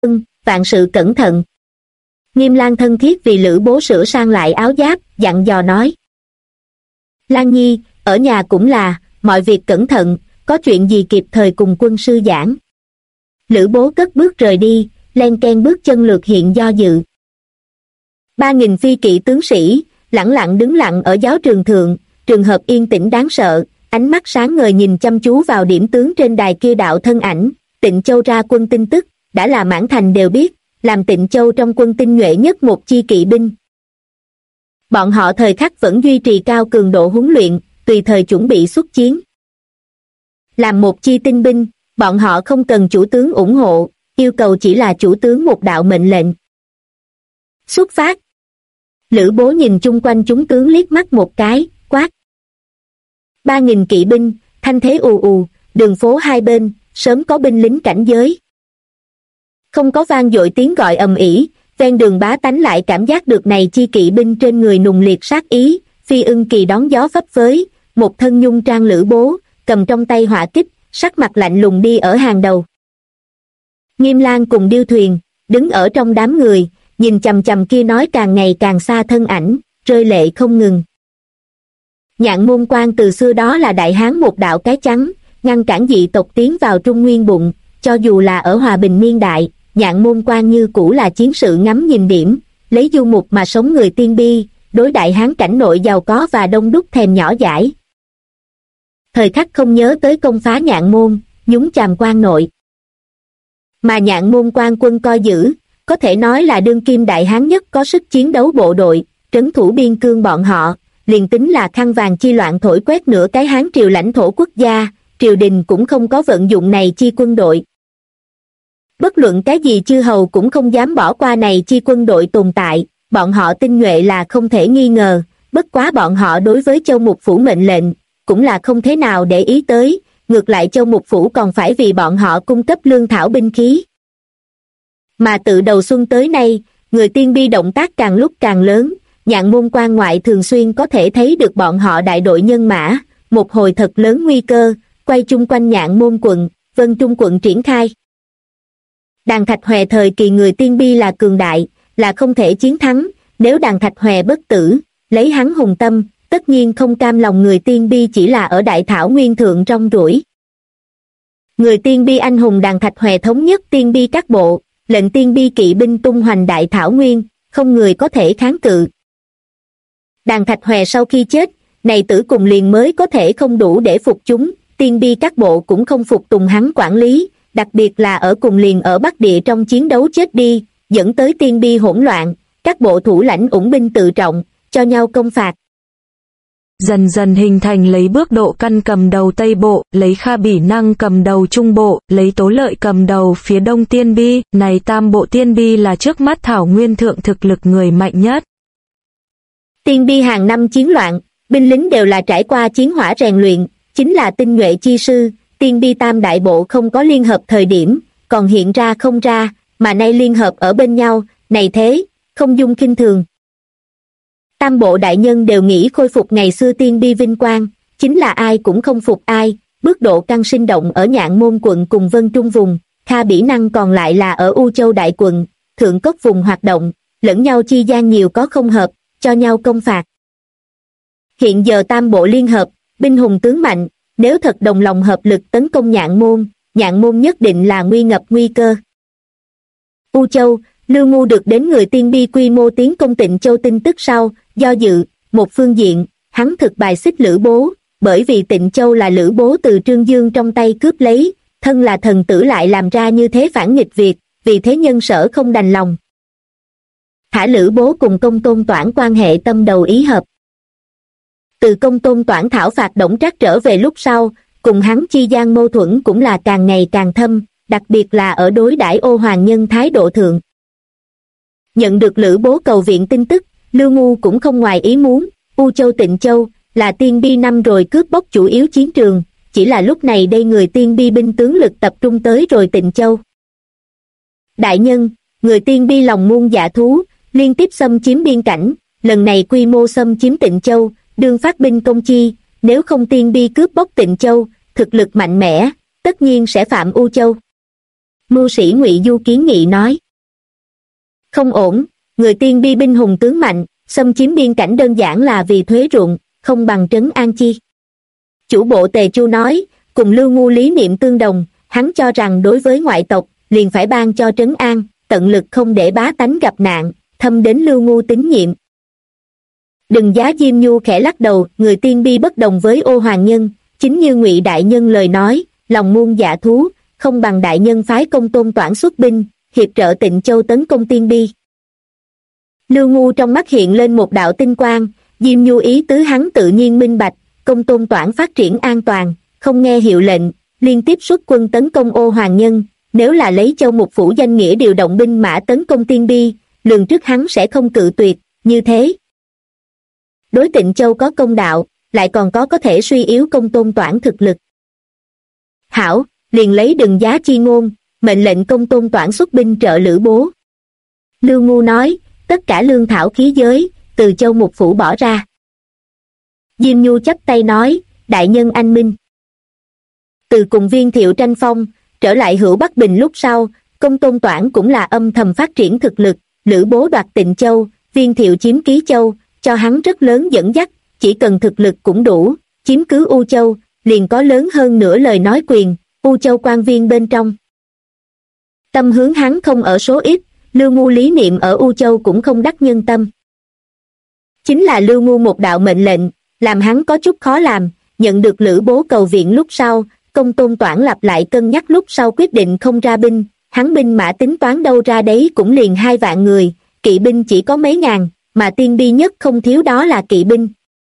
vạn sự cẩn thận. Nghiêm Lang thân thiết vì Lữ Bố sửa sang lại áo giáp, dặn dò nói. Lang Nhi, ở nhà cũng là, mọi việc cẩn thận, có chuyện gì kịp thời cùng quân sư giảng. Lữ Bố cất bước rời đi, len ken bước chân lược hiện do dự. 3.000 phi kỵ tướng sĩ, lẳng lặng đứng lặng ở giáo trường thượng, trường hợp yên tĩnh đáng sợ, ánh mắt sáng ngời nhìn chăm chú vào điểm tướng trên đài kia đạo thân ảnh. Tịnh Châu ra quân tin tức, đã là mãn thành đều biết, làm Tịnh Châu trong quân tinh nhuệ nhất một chi kỵ binh. Bọn họ thời khắc vẫn duy trì cao cường độ huấn luyện, tùy thời chuẩn bị xuất chiến. Làm một chi tinh binh, bọn họ không cần chủ tướng ủng hộ, yêu cầu chỉ là chủ tướng một đạo mệnh lệnh. Xuất phát. Lữ Bố nhìn chung quanh chúng tướng liếc mắt một cái, quát. 3.000 kỵ binh, thanh thế ù ù, đường phố hai bên, sớm có binh lính cảnh giới. Không có vang dội tiếng gọi ầm ĩ, ven đường bá tánh lại cảm giác được này chi kỵ binh trên người nùng liệt sát ý. Phi Ưng Kỳ đón gió phấp phới, một thân nhung trang Lữ Bố, cầm trong tay hỏa kích, sắc mặt lạnh lùng đi ở hàng đầu. Nghiêm Lang cùng Điêu Thuyền, đứng ở trong đám người, nhìn chằm chằm kia nói càng ngày càng xa thân ảnh, rơi lệ không ngừng. Nhạn Môn Quan từ xưa đó là đại hán một đạo cái trắng, ngăn cản dị tộc tiến vào Trung Nguyên bụng, cho dù là ở hòa bình niên đại, Nhạn Môn Quan như cũ là chiến sự ngắm nhìn điểm, lấy du mục mà sống người Tiên Bi, đối đại hán cảnh nội giàu có và đông đúc thèm nhỏ dãi. Thời khắc không nhớ tới công phá Nhạn Môn, nhúng chàm quan nội. Mà Nhạn Môn Quan quân coi giữ, có thể nói là đương kim đại hán nhất có sức chiến đấu bộ đội, trấn thủ biên cương bọn họ, liền tính là khăn vàng chi loạn thổi quét nửa cái Hán triều lãnh thổ quốc gia, triều đình cũng không có vận dụng này chi quân đội. Bất luận cái gì chư hầu cũng không dám bỏ qua này chi quân đội tồn tại, bọn họ tinh nhuệ là không thể nghi ngờ, bất quá bọn họ đối với Châu Mục Phủ mệnh lệnh, cũng là không thế nào để ý tới, ngược lại Châu Mục Phủ còn phải vì bọn họ cung cấp lương thảo binh khí. Mà từ đầu xuân tới nay, người Tiên Bi động tác càng lúc càng lớn, Nhạn Môn Quan ngoại thường xuyên có thể thấy được bọn họ đại đội nhân mã, một hồi thật lớn nguy cơ, quay chung quanh Nhạn Môn quận, Vân Trung quận triển khai. Đàn Thạch Hòe thời kỳ người Tiên Bi là cường đại, là không thể chiến thắng, nếu Đàn Thạch Hòe bất tử, lấy hắn hùng tâm, tất nhiên không cam lòng người Tiên Bi chỉ là ở Đại Thảo Nguyên thượng rong ruổi. Người Tiên Bi anh hùng Đàn Thạch Hòe thống nhất Tiên Bi các bộ, lệnh Tiên Bi kỵ binh tung hoành Đại Thảo Nguyên, không người có thể kháng cự. Đàn Thạch Hòe sau khi chết, này tử cùng liền mới có thể không đủ để phục chúng, Tiên Bi các bộ cũng không phục tùng hắn quản lý, đặc biệt là ở cùng liền ở Bắc Địa trong chiến đấu chết đi, dẫn tới Tiên Bi hỗn loạn, các bộ thủ lãnh ủng binh tự trọng, cho nhau công phạt. Dần dần hình thành lấy Bước Độ Căn cầm đầu Tây Bộ, lấy Kha Bỉ Năng cầm đầu Trung Bộ, lấy Tố Lợi cầm đầu phía Đông Tiên Bi, này tam bộ Tiên Bi là trước mắt Thảo Nguyên thượng thực lực người mạnh nhất. Tiên Bi hàng năm chiến loạn, binh lính đều là trải qua chiến hỏa rèn luyện, chính là tinh nhuệ chi sư, Tiên Bi tam đại bộ không có liên hợp thời điểm, còn hiện ra không ra, mà nay liên hợp ở bên nhau, này thế, không dung khinh thường. Tam bộ đại nhân đều nghĩ khôi phục ngày xưa Tiên Bi vinh quang, chính là ai cũng không phục ai, Bước Độ Căn sinh động ở Nhạn Môn quận cùng Vân Trung vùng, Kha Bỉ Năng còn lại là ở U Châu đại quận, Thượng Cốc vùng hoạt động, lẫn nhau chi gian nhiều có không hợp, cho nhau công phạt. Hiện giờ tam bộ liên hợp, binh hùng tướng mạnh, nếu thật đồng lòng hợp lực tấn công Nhạn Môn nhất định là nguy ngập nguy cơ. U Châu, Lưu Ngu được đến người Tiên Bi quy mô tiến công Tịnh Châu tin tức sau, do dự, một phương diện, hắn thực bài xích Lữ Bố, bởi vì Tịnh Châu là Lữ Bố từ Trương Dương trong tay cướp lấy, thân là thần tử lại làm ra như thế phản nghịch việc, vì thế nhân sở không đành lòng. Thả Lữ Bố cùng Công Tôn Toản quan hệ tâm đầu ý hợp. Từ Công Tôn Toản thảo phạt Đổng Trác trở về lúc sau, cùng hắn chi gian mâu thuẫn cũng là càng ngày càng thâm, đặc biệt là ở đối đãi Ô Hoàng Nhân thái độ thượng. Nhận được Lữ Bố cầu viện tin tức, Lưu Ngu cũng không ngoài ý muốn, U Châu Tịnh Châu là Tiên Bi năm rồi cướp bóc chủ yếu chiến trường, chỉ là lúc này đây người Tiên Bi binh tướng lực tập trung tới rồi Tịnh Châu. Đại nhân, người Tiên Bi lòng muôn dạ thú, liên tiếp xâm chiếm biên cảnh, lần này quy mô xâm chiếm Tịnh Châu, đương phát binh công chi, nếu không Tiên Bi cướp bóc Tịnh Châu, thực lực mạnh mẽ, tất nhiên sẽ phạm U Châu. Mưu sĩ Ngụy Du kiến nghị nói. Không ổn, người Tiên Bi binh hùng tướng mạnh, xâm chiếm biên cảnh đơn giản là vì thuế ruộng, không bằng trấn an chi. Chủ bộ Tề Chu nói, cùng Lưu Ngu lý niệm tương đồng, hắn cho rằng đối với ngoại tộc, liền phải ban cho trấn an, tận lực không để bá tánh gặp nạn, thâm đến Lưu Ngu tín nhiệm. Đừng Giá Diêm Nhu khẽ lắc đầu, người Tiên Bi bất đồng với Ô Hoàng Nhân, chính như Ngụy đại nhân lời nói, lòng muôn dạ thú, không bằng đại nhân phái Công Tôn Toản xuất binh, hiệp trợ Tịnh Châu tấn công Tiên Bi. Lưu Ngu trong mắt hiện lên một đạo tinh quang, Diêm Nhu ý tứ hắn tự nhiên minh bạch, Công Tôn Toản phát triển an toàn, không nghe hiệu lệnh, liên tiếp xuất quân tấn công Ô Hoàng Nhân, nếu là lấy Châu Mục Phủ danh nghĩa điều động binh mã tấn công Tiên Bi, lường trước hắn sẽ không cự tuyệt, như thế. Đối Tịnh Châu có công đạo, lại còn có thể suy yếu Công Tôn Toản thực lực. Hảo, liền lấy Đừng Giá chi ngôn, mệnh lệnh Công Tôn Toản xuất binh trợ Lữ Bố. Lưu Ngu nói, tất cả lương thảo khí giới, từ Châu Mục Phủ bỏ ra. Diêm Nhu chắp tay nói, đại nhân anh minh. Từ cùng Viên Thiệu tranh phong, trở lại Hữu Bắc Bình lúc sau, Công Tôn Toản cũng là âm thầm phát triển thực lực, Lữ Bố đoạt Tịnh Châu, Viên Thiệu chiếm Ký Châu, cho hắn rất lớn dẫn dắt, chỉ cần thực lực cũng đủ, chiếm cứ U Châu, liền có lớn hơn nửa lời nói quyền, U Châu quan viên bên trong. Tâm hướng hắn không ở số ít, Lưu Ngu lý niệm ở U Châu cũng không đắc nhân tâm. Chính là Lưu Ngu một đạo mệnh lệnh, làm hắn có chút khó làm, nhận được Lữ Bố cầu viện lúc sau, Công Tôn Toản lặp lại cân nhắc lúc sau quyết định không ra binh, hắn binh mã tính toán đâu ra đấy cũng liền 2 vạn người, kỵ binh chỉ có mấy ngàn, mà Tiên Bi nhất không thiếu đó là kỵ binh.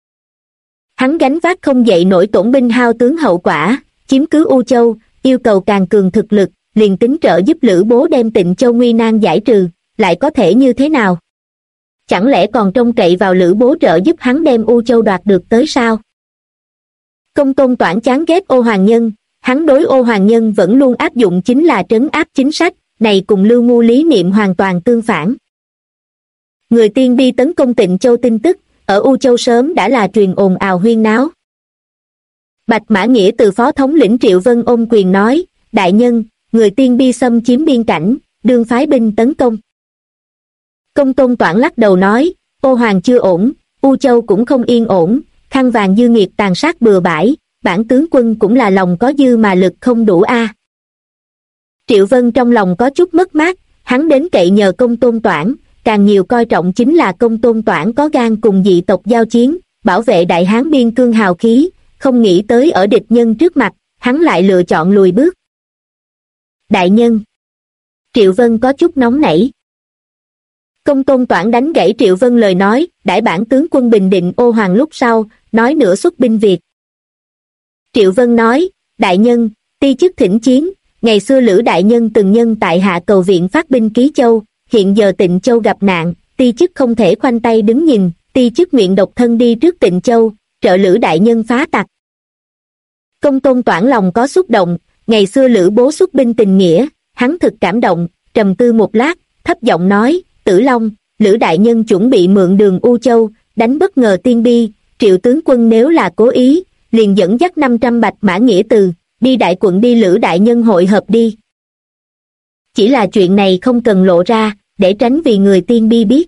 Hắn gánh vác không dậy nổi tổn binh hao tướng hậu quả, chiếm cứ U Châu, yêu cầu càng cường thực lực, liền tính trợ giúp Lữ Bố đem Tịnh Châu nguy nan giải trừ, lại có thể như thế nào? Chẳng lẽ còn trông cậy vào Lữ Bố trợ giúp hắn đem U Châu đoạt được tới sao? Công Tôn Toản chán ghét Ô Hoàng Nhân, hắn đối Ô Hoàng Nhân vẫn luôn áp dụng chính là trấn áp chính sách, này cùng Lưu Ngu lý niệm hoàn toàn tương phản. Người Tiên Bi tấn công Tịnh Châu tin tức, ở U Châu sớm đã là truyền ồn ào huyên náo. Bạch Mã Nghĩa từ phó thống lĩnh Triệu Vân ôm quyền nói, đại nhân, người Tiên Bi xâm chiếm biên cảnh, đương phái binh tấn công. Công Tôn Toản lắc đầu nói, Ô Hoàng chưa ổn, U Châu cũng không yên ổn, khăn vàng dư nghiệt tàn sát bừa bãi, bản tướng quân cũng là lòng có dư mà lực không đủ a. Triệu Vân trong lòng có chút mất mát, hắn đến cậy nhờ Công Tôn Toản, càng nhiều coi trọng chính là Công Tôn Toản có gan cùng dị tộc giao chiến, bảo vệ Đại Hán biên cương hào khí, không nghĩ tới ở địch nhân trước mặt, hắn lại lựa chọn lùi bước. Đại nhân. Triệu Vân có chút nóng nảy. Công Tôn Toản đánh gãy Triệu Vân lời nói, đãi bản tướng quân bình định Ô Hoàng lúc sau, nói nữa xuất binh Việt. Triệu Vân nói, đại nhân, ti chức thỉnh chiến, ngày xưa Lữ đại nhân từng nhân tại hạ cầu viện phát binh Ký Châu, hiện giờ Tịnh Châu gặp nạn, ti chức không thể khoanh tay đứng nhìn, ti chức nguyện độc thân đi trước Tịnh Châu, trợ Lữ đại nhân phá tặc. Công Tôn Toản lòng có xúc động, ngày xưa Lữ Bố xuất binh tình nghĩa, hắn thực cảm động, trầm tư một lát, thấp giọng nói, Tử Long, Lữ đại nhân chuẩn bị mượn đường U Châu, đánh bất ngờ Tiên Bi, Triệu tướng quân nếu là cố ý, liền dẫn dắt 500 Bạch Mã Nghĩa từ, đi đại quận đi Lữ đại nhân hội hợp đi. Chỉ là chuyện này không cần lộ ra, để tránh vì người Tiên Bi biết.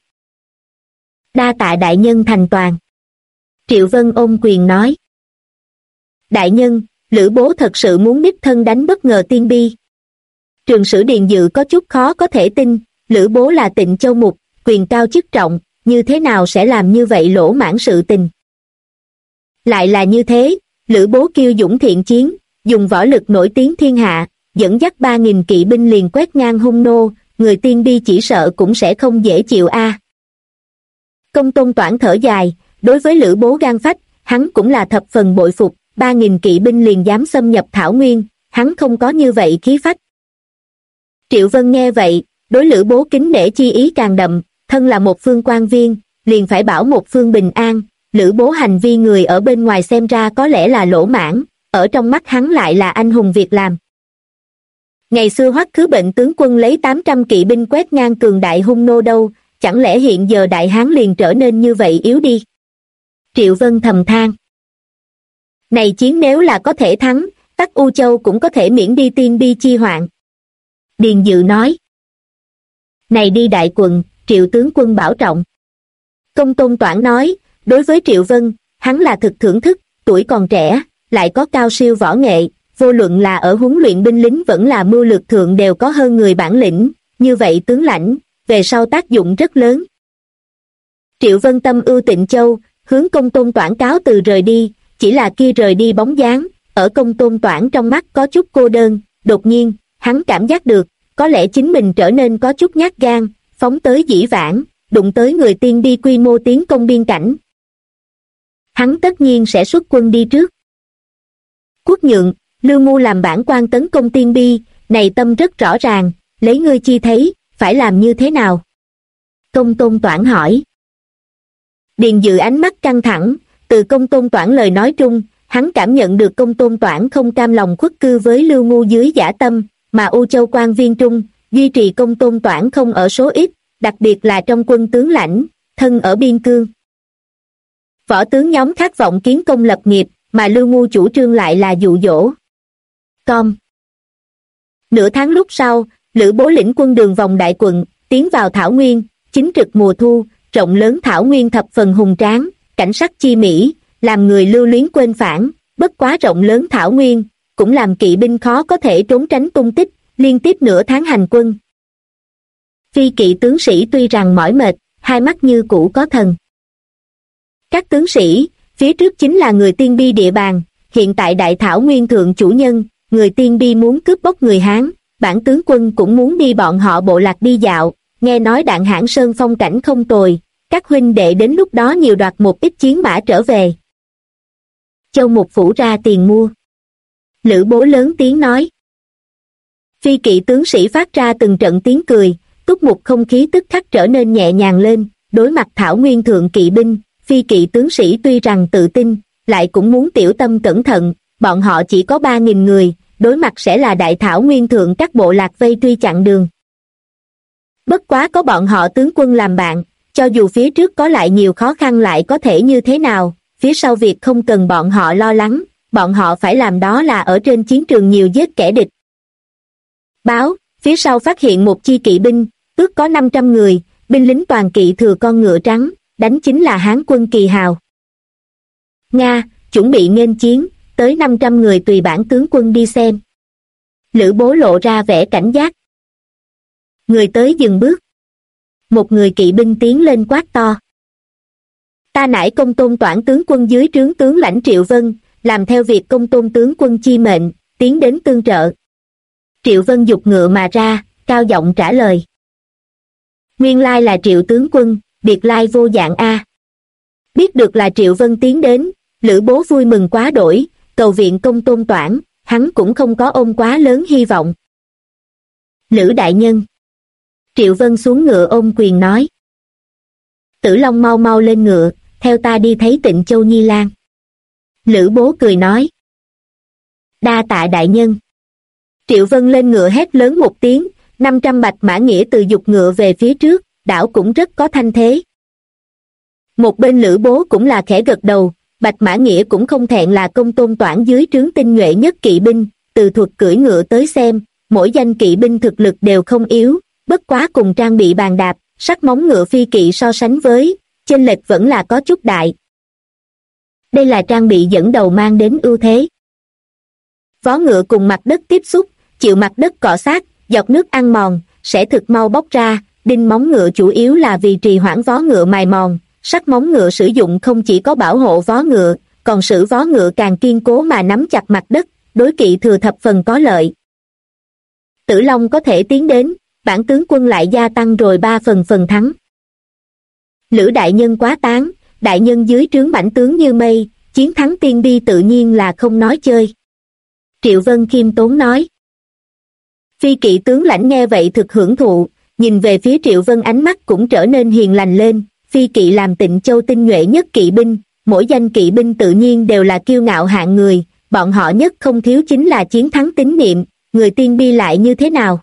Đa tạ đại nhân thành toàn. Triệu Vân ôm quyền nói. Đại nhân, Lữ Bố thật sự muốn đích thân đánh bất ngờ Tiên Bi. Trường Sử Điền Dự có chút khó có thể tin, Lữ Bố là Tịnh Châu mục, quyền cao chức trọng, như thế nào sẽ làm như vậy lỗ mãng sự tình. Lại là như thế, Lữ Bố kiêu dũng thiện chiến, dùng võ lực nổi tiếng thiên hạ, dẫn dắt 3.000 kỵ binh liền quét ngang hung nô, người Tiên Bi chỉ sợ cũng sẽ không dễ chịu a. Công Tôn Toản thở dài, đối với Lữ Bố gan phách, hắn cũng là thập phần bội phục, 3.000 kỵ binh liền dám xâm nhập Thảo Nguyên, hắn không có như vậy khí phách. Triệu Vân nghe vậy, đối Lữ Bố kính nể chi ý càng đậm, thân là một phương quan viên, liền phải bảo một phương bình an, Lữ Bố hành vi người ở bên ngoài xem ra có lẽ là lỗ mãng, ở trong mắt hắn lại là anh hùng việc làm. Ngày xưa Hoắc Khứ Bệnh tướng quân lấy 800 kỵ binh quét ngang cường đại hung nô đâu, chẳng lẽ hiện giờ Đại Hán liền trở nên như vậy yếu đi? Triệu Vân thầm than. Này chiến nếu là có thể thắng, tắc U Châu cũng có thể miễn đi Tiên Bi chi hoạn. Điền Dự nói. Này đi đại quận, Triệu tướng quân bảo trọng. Công Tôn Toản nói, đối với Triệu Vân, hắn là thực thưởng thức, tuổi còn trẻ, lại có cao siêu võ nghệ, vô luận là ở huấn luyện binh lính vẫn là mưu lược thượng đều có hơn người bản lĩnh, như vậy tướng lãnh, về sau tác dụng rất lớn. Triệu Vân tâm ưu Tịnh Châu, hướng Công Tôn Toản cáo từ rời đi, chỉ là kia rời đi bóng dáng, ở Công Tôn Toản trong mắt có chút cô đơn, đột nhiên, hắn cảm giác được, có lẽ chính mình trở nên có chút nhát gan, phóng tới dĩ vãng, đụng tới người tiên đi quy mô tiến công biên cảnh. Hắn tất nhiên sẽ xuất quân đi trước. Quốc Nhượng, Lưu Ngu làm bản quan tấn công tiên bi, này tâm rất rõ ràng, lấy ngươi chi thấy, phải làm như thế nào? Công Tôn Toản hỏi. Điền Dự ánh mắt căng thẳng, từ Công Tôn Toản lời nói trung, hắn cảm nhận được Công Tôn Toản không cam lòng khuất cư với Lưu Ngu dưới dã tâm, mà U Châu quan viên trung, duy trì Công Tôn Toản không ở số ít, đặc biệt là trong quân tướng lãnh, thân ở biên cương. Võ tướng nhóm khát vọng kiến công lập nghiệp, mà Lưu Ngu chủ trương lại là dụ dỗ. Nửa tháng lúc sau, Lữ Bố lĩnh quân đường vòng đại quận, tiến vào Thảo Nguyên, chính trực mùa thu, rộng lớn Thảo Nguyên thập phần hùng tráng, cảnh sắc chi mỹ, làm người lưu luyến quên phản, bất quá rộng lớn Thảo Nguyên, cũng làm kỵ binh khó có thể trốn tránh tung tích, liên tiếp nửa tháng hành quân. Phi kỵ tướng sĩ tuy rằng mỏi mệt, hai mắt như cũ có thần. Các tướng sĩ, phía trước chính là người Tiên Bi địa bàn, hiện tại đại Thảo Nguyên thượng chủ nhân, người Tiên Bi muốn cướp bóc người Hán, bản tướng quân cũng muốn đi bọn họ bộ lạc đi dạo, nghe nói Đạn Hãn Sơn phong cảnh không tồi, các huynh đệ đến lúc đó nhiều đoạt một ít chiến mã trở về. Châu Mục Phủ ra tiền mua. Lữ Bố lớn tiếng nói. Phi kỵ tướng sĩ phát ra từng trận tiếng cười, túc mục không khí tức khắc trở nên nhẹ nhàng lên, đối mặt Thảo Nguyên thượng kỵ binh, phi kỵ tướng sĩ tuy rằng tự tin, lại cũng muốn tiểu tâm cẩn thận, bọn họ chỉ có 3.000 người, đối mặt sẽ là đại Thảo Nguyên thượng các bộ lạc vây truy chặn đường. Bất quá có bọn họ tướng quân làm bạn, cho dù phía trước có lại nhiều khó khăn lại có thể như thế nào, phía sau việc không cần bọn họ lo lắng, bọn họ phải làm đó là ở trên chiến trường nhiều giết kẻ địch. Báo, phía sau phát hiện một chi kỵ binh, ước có 500 người, binh lính toàn kỵ thừa con ngựa trắng, đánh chính là Hán quân Kỳ Hào. Nga, chuẩn bị nghênh chiến, tới 500 người tùy bản tướng quân đi xem. Lữ Bố lộ ra vẻ cảnh giác. Người tới dừng bước. Một người kỵ binh tiến lên quát to. Ta nải Công Tôn Toản tướng quân dưới trướng tướng lãnh Triệu Vân, làm theo việc Công Tôn tướng quân chi mệnh, tiến đến tương trợ. Triệu Vân giục ngựa mà ra, cao giọng trả lời. Nguyên lai là Triệu tướng quân, biệt lai vô dạng a. Biết được là Triệu Vân tiến đến, Lữ Bố vui mừng quá đổi, cầu viện Công Tôn Toản, hắn cũng không có ôm quá lớn hy vọng. Lữ đại nhân. Triệu Vân xuống ngựa ôm quyền nói. Tử Long mau mau lên ngựa, theo ta đi thấy Tịnh Châu Nhi Lan. Lữ Bố cười nói. Đa tạ đại nhân. Triệu Vân lên ngựa hét lớn một tiếng, 500 bạch mã nghĩa từ giục ngựa về phía trước, đảo cũng rất có thanh thế. Một bên Lữ Bố cũng là khẽ gật đầu, bạch mã nghĩa cũng không thẹn là Công Tôn Toản dưới trướng tinh nhuệ nhất kỵ binh, từ thuật cưỡi ngựa tới xem, mỗi danh kỵ binh thực lực đều không yếu, bất quá cùng trang bị bàn đạp, sắc móng ngựa phi kỵ so sánh với, chênh lệch vẫn là có chút đại. Đây là trang bị dẫn đầu mang đến ưu thế. Vó ngựa cùng mặt đất tiếp xúc, chịu mặt đất cọ sát, giọt nước ăn mòn, sẽ thực mau bóc ra, đinh móng ngựa chủ yếu là vì trì hoãn vó ngựa mài mòn, sắc móng ngựa sử dụng không chỉ có bảo hộ vó ngựa, còn使vó ngựa càng kiên cố mà nắm chặt mặt đất, đối kỵ thừa thập phần có lợi. Tử Long có thể tiến đến, bản tướng quân lại gia tăng rồi 3 phần thắng. Lữ đại nhân quá tán, đại nhân dưới trướng mãnh tướng như mây, chiến thắng Tiên Bi tự nhiên là không nói chơi. Triệu Vân khiêm tốn nói. Phi kỵ tướng lãnh nghe vậy thực hưởng thụ, nhìn về phía Triệu Vân ánh mắt cũng trở nên hiền lành lên, phi kỵ làm Tịnh Châu tinh nhuệ nhất kỵ binh, mỗi danh kỵ binh tự nhiên đều là kiêu ngạo hạng người, bọn họ nhất không thiếu chính là chiến thắng tín niệm, người Tiên Bi lại như thế nào?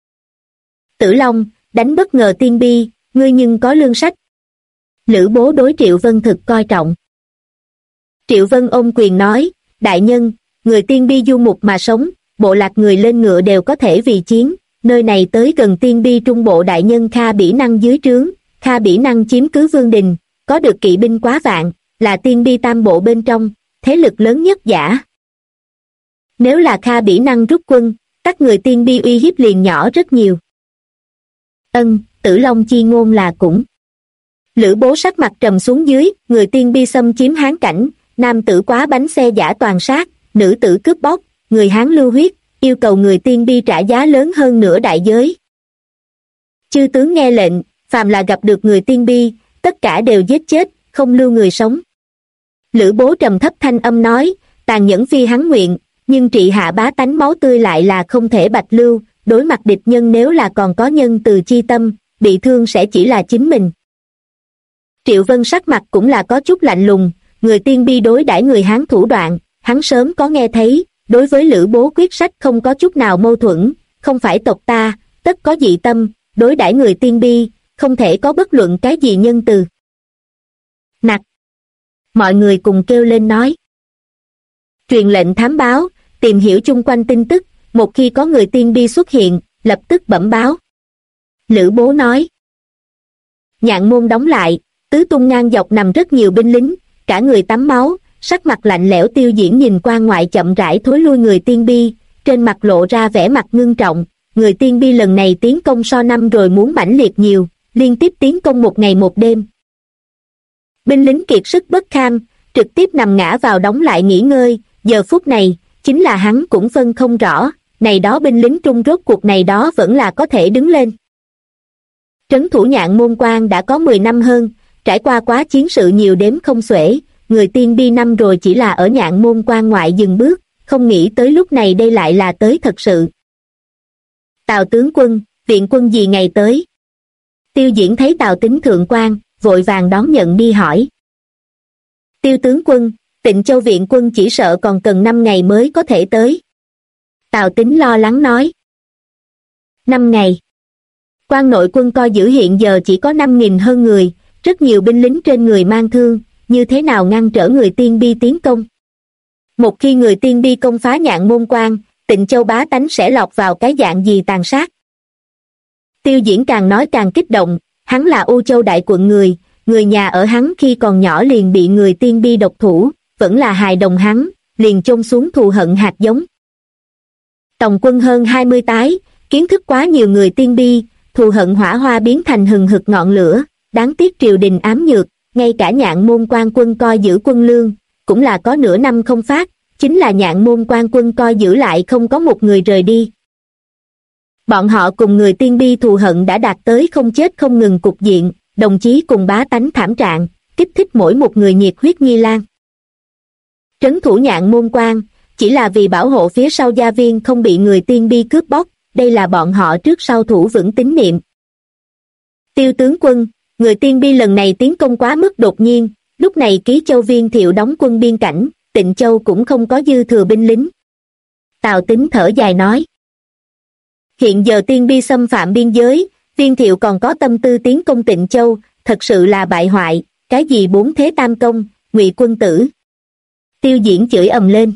Tử Long, đánh bất ngờ Tiên Bi, ngươi nhưng có lương sách. Lữ Bố đối Triệu Vân thực coi trọng. Triệu Vân ôm quyền nói, đại nhân, người Tiên Bi du mục mà sống, bộ lạc người lên ngựa đều có thể vì chiến, nơi này tới gần tiên bi trung bộ đại nhân Kha Bỉ Năng dưới trướng. Kha Bỉ Năng chiếm cứ Vương Đình, có được kỵ binh quá vạn, là tiên bi tam bộ bên trong, thế lực lớn nhất giả. Nếu là Kha Bỉ Năng rút quân, các người tiên bi uy hiếp liền nhỏ rất nhiều. Tử Long chi ngôn là cũng. Lữ Bố sắc mặt trầm xuống dưới, người tiên bi xâm chiếm Hán cảnh, nam tử quá bánh xe giả toàn sát, nữ tử cướp bóc, người Hán lưu huyết, yêu cầu người tiên bi trả giá lớn hơn nửa đại giới. Chư tướng nghe lệnh, phàm là gặp được người tiên bi, tất cả đều giết chết, không lưu người sống. Lữ Bố trầm thấp thanh âm nói, tàn nhẫn phi hắn nguyện, nhưng trị hạ bá tánh máu tươi lại là không thể bạch lưu, đối mặt địch nhân nếu là còn có nhân từ chi tâm, bị thương sẽ chỉ là chính mình. Triệu Vân sắc mặt cũng là có chút lạnh lùng, người tiên bi đối đãi người Hán thủ đoạn, hắn sớm có nghe thấy, đối với Lữ Bố quyết sách không có chút nào mâu thuẫn, không phải tộc ta, tất có dị tâm, đối đãi người tiên bi, không thể có bất luận cái gì nhân từ. Nặc! Mọi người cùng kêu lên nói. Truyền lệnh thám báo, tìm hiểu chung quanh tin tức, một khi có người tiên bi xuất hiện, lập tức bẩm báo. Lữ Bố nói. Nhạn môn đóng lại, tứ tung ngang dọc nằm rất nhiều binh lính, cả người tắm máu, sắc mặt lạnh lẽo Tiêu Diễn nhìn quan ngoại chậm rãi thối lui người tiên bi, trên mặt lộ ra vẻ mặt ngưng trọng, người tiên bi lần này tiến công so năm rồi muốn mãnh liệt nhiều, liên tiếp tiến công một ngày một đêm. Binh lính kiệt sức bất kham, trực tiếp nằm ngã vào đóng lại nghỉ ngơi, giờ phút này, chính là hắn cũng phân không rõ, này đó binh lính trung rốt cuộc này đó vẫn là có thể đứng lên. Trấn thủ Nhạn môn quan đã có 10 năm hơn, trải qua quá chiến sự nhiều đếm không xuể, người tiên bi năm rồi chỉ là ở Nhạn môn quan ngoại dừng bước, không nghĩ tới lúc này đây lại là tới thật sự. Tào tướng quân, viện quân gì ngày tới? Tiêu Diễn thấy Tào Tín thượng quan, vội vàng đón nhận đi hỏi. Tiêu tướng quân, Tịnh Châu viện quân chỉ sợ còn cần 5 ngày mới có thể tới. Tào Tín lo lắng nói. 5 ngày. Quan nội quân coi giữ hiện giờ chỉ có 5.000 hơn người, rất nhiều binh lính trên người mang thương, như thế nào ngăn trở người tiên bi tiến công? Một khi người tiên bi công phá Nhạn môn quan, Tịnh Châu bá tánh sẽ lọt vào cái dạng gì tàn sát? Tiêu Diễn càng nói càng kích động, hắn là U Châu đại quận người nhà ở hắn khi còn nhỏ liền bị người tiên bi độc thủ, vẫn là hài đồng hắn, liền chôn xuống thù hận hạt giống. Tòng quân hơn 20 tái, kiến thức quá nhiều người tiên bi, thù hận hỏa hoa biến thành hừng hực ngọn lửa, đáng tiếc triều đình ám nhược, ngay cả Nhạn môn quan quân coi giữ quân lương, cũng là có nửa năm không phát, chính là Nhạn môn quan quân coi giữ lại không có một người rời đi. Bọn họ cùng người tiên bi thù hận đã đạt tới không chết không ngừng cục diện, đồng chí cùng bá tánh thảm trạng, kích thích mỗi một người nhiệt huyết Nhi Lan. Trấn thủ Nhạn môn quan, chỉ là vì bảo hộ phía sau gia viên không bị người tiên bi cướp bóc, đây là bọn họ trước sau thủ vững tín niệm. Tiêu tướng quân, người tiên bi lần này tiến công quá mức đột nhiên, lúc này Ký Châu Viên Thiệu đóng quân biên cảnh, Tịnh Châu cũng không có dư thừa binh lính. Tào Tín thở dài nói. Hiện giờ tiên bi xâm phạm biên giới, Viên Thiệu còn có tâm tư tiến công Tịnh Châu, thật sự là bại hoại, cái gì bốn thế tam công, Ngụy quân tử. Tiêu Diễn chửi ầm lên.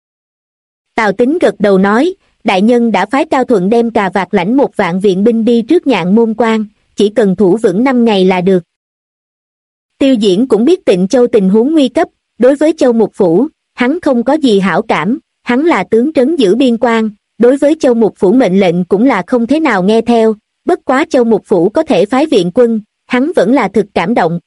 Tào Tín gật đầu nói, đại nhân đã phái Cao Thuận đem Cà Vạt lãnh 1 vạn viện binh đi trước Nhạn môn quan, chỉ cần thủ vững 5 ngày là được. Tiêu Diễn cũng biết Tịnh Châu tình huống nguy cấp, đối với Châu Mục Phủ, hắn không có gì hảo cảm, hắn là tướng trấn giữ biên quan, đối với Châu Mục Phủ mệnh lệnh cũng là không thế nào nghe theo, bất quá Châu Mục Phủ có thể phái viện quân, hắn vẫn là thực cảm động.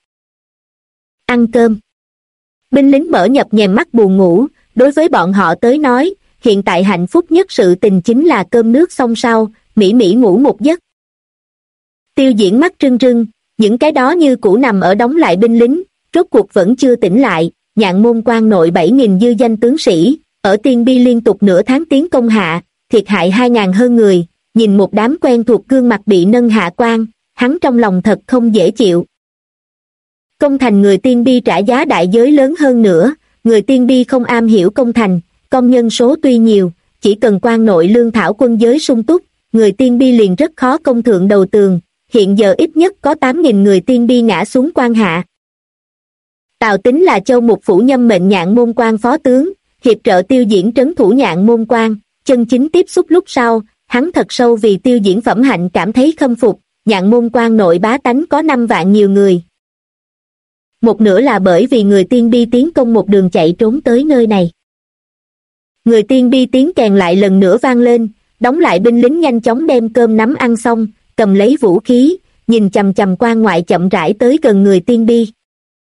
Ăn cơm. Binh lính mở nhập nhèm mắt buồn ngủ, đối với bọn họ tới nói, hiện tại hạnh phúc nhất sự tình chính là cơm nước xong sau, mỹ mỹ ngủ một giấc. Tiêu Diễn mắt trưng trưng, những cái đó như cũ nằm ở đóng lại binh lính, rốt cuộc vẫn chưa tỉnh lại, Nhạn môn quan nội 7.000 dư danh tướng sĩ, ở tiên bi liên tục nửa tháng tiến công hạ, thiệt hại 2.000 hơn người, nhìn một đám quen thuộc gương mặt bị nâng hạ quan, hắn trong lòng thật không dễ chịu. Công thành người tiên bi trả giá đại giới lớn hơn nữa, người tiên bi không am hiểu công thành, công nhân số tuy nhiều, chỉ cần quan nội lương thảo quân giới sung túc, người tiên bi liền rất khó công thượng đầu tường, hiện giờ ít nhất có 8.000 người tiên bi ngã xuống quan hạ. Tào Tín là Châu Mục Phủ nhâm mệnh Nhạn môn quan phó tướng, hiệp trợ Tiêu Diễn trấn thủ Nhạn môn quan, chân chính tiếp xúc lúc sau, hắn thật sâu vì Tiêu Diễn phẩm hạnh cảm thấy khâm phục. Nhạn môn quan nội bá tánh có 5 vạn nhiều người. Một nửa là bởi vì người Tiên Bi tiến công một đường chạy trốn tới nơi này. Người Tiên Bi tiếng kèn lại lần nữa vang lên, đóng lại binh lính nhanh chóng đem cơm nắm ăn xong, cầm lấy vũ khí, nhìn chằm chằm quan ngoại chậm rãi tới gần người Tiên Bi.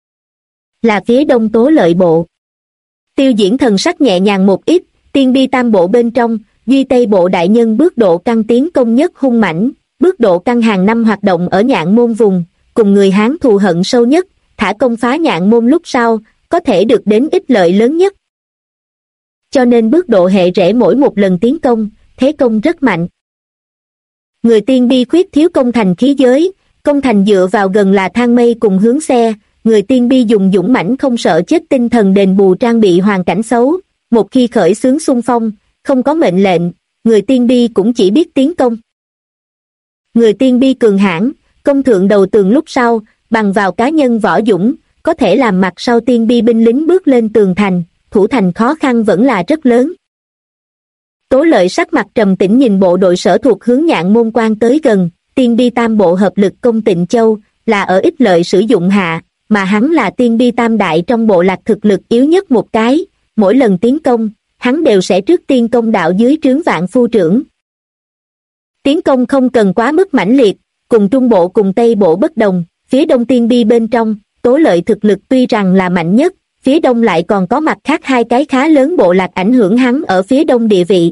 Là phía đông Tố Lợi bộ. Tiêu Diễn thần sắc nhẹ nhàng một ít, Tiên Bi tam bộ bên trong, Duy Tây bộ đại nhân bước độ căng tiến công nhất hung mãnh, bước độ căng hàng năm hoạt động ở Nhạn môn vùng, cùng người Hán thù hận sâu nhất, thả công phá Nhạn môn lúc sau, có thể được đến ích lợi lớn nhất. Cho nên bước độ hệ rễ mỗi một lần tiến công, thế công rất mạnh. Người Tiên Bi khuyết thiếu công thành khí giới, công thành dựa vào gần là thang mây cùng hướng xe, người Tiên Bi dùng dũng mãnh không sợ chết tinh thần đền bù trang bị hoàn cảnh xấu, một khi khởi xướng xung phong, không có mệnh lệnh, người Tiên Bi cũng chỉ biết tiến công. Người Tiên Bi cường hãn, công thượng đầu tường lúc sau, bằng vào cá nhân võ dũng, có thể làm mặt sau Tiên Bi binh lính bước lên tường thành, thủ thành khó khăn vẫn là rất lớn. Tố Lợi sắc mặt trầm tĩnh nhìn bộ đội sở thuộc hướng Nhạn môn quan tới gần, Tiên Bi tam bộ hợp lực công Tịnh Châu, là ở ích lợi sử dụng hạ, mà hắn là Tiên Bi tam đại trong bộ lạc thực lực yếu nhất một cái, mỗi lần tiến công, hắn đều sẽ trước tiên công đạo dưới trướng vạn phu trưởng. Tiến công không cần quá mức mãnh liệt, cùng trung bộ cùng tây bộ bất đồng, phía đông Tiên Bi bên trong, Tố Lợi thực lực tuy rằng là mạnh nhất, phía đông lại còn có mặt khác 2 cái khá lớn bộ lạc ảnh hưởng hắn ở phía đông địa vị.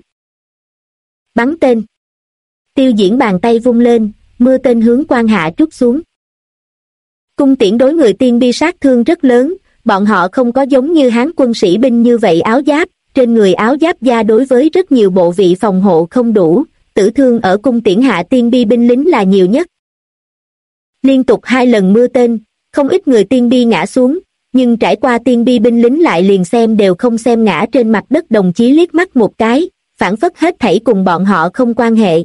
Bắn tên. Tiêu Diễn bàn tay vung lên, mưa tên hướng quan hạ trút xuống. Cung tiễn đối người Tiên Bi sát thương rất lớn, bọn họ không có giống như Hán quân sĩ binh như vậy áo giáp, trên người áo giáp da đối với rất nhiều bộ vị phòng hộ không đủ, tử thương ở cung tiễn hạ Tiên Bi binh lính là nhiều nhất. Liên tục 2 lần mưa tên, không ít người Tiên Bi ngã xuống, nhưng trải qua Tiên Bi binh lính lại liền xem đều không xem ngã trên mặt đất đồng chí liếc mắt một cái, phản phất hết thảy cùng bọn họ không quan hệ.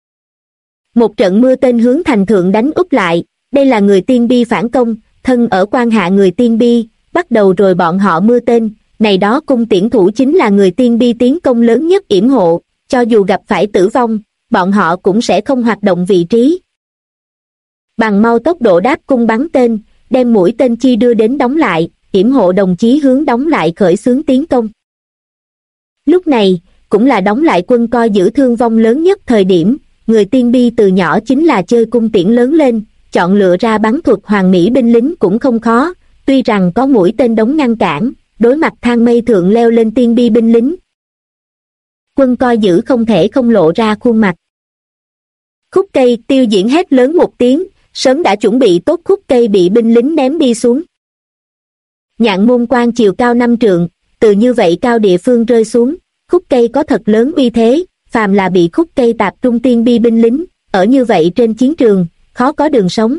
Một trận mưa tên hướng thành thượng đánh úp lại, đây là người Tiên Bi phản công, thân ở quan hạ người Tiên Bi, bắt đầu rồi bọn họ mưa tên, này đó cung tiễn thủ chính là người Tiên Bi tiến công lớn nhất yểm hộ, cho dù gặp phải tử vong, bọn họ cũng sẽ không hoạt động vị trí. Bằng mau tốc độ đáp cung bắn tên, đem mũi tên chi đưa đến đóng lại, yểm hộ đồng chí hướng đóng lại khởi xướng tiến công. Lúc này, cũng là đóng lại quân coi giữ thương vong lớn nhất thời điểm, người Tiên Bi từ nhỏ chính là chơi cung tiễn lớn lên, chọn lựa ra bắn thuật hoàn mỹ binh lính cũng không khó, tuy rằng có mũi tên đóng ngăn cản, đối mặt thang mây thượng leo lên Tiên Bi binh lính. Quân coi giữ không thể không lộ ra khuôn mặt. Khúc cây, Tiêu Diễn hét lớn một tiếng, sớm đã chuẩn bị tốt khúc cây bị binh lính ném đi xuống. Nhạn môn quan chiều cao 5 trượng, từ như vậy cao địa phương rơi xuống, khúc cây có thật lớn uy thế, phàm là bị khúc cây tạp trung Tiên Bi binh lính, ở như vậy trên chiến trường, khó có đường sống.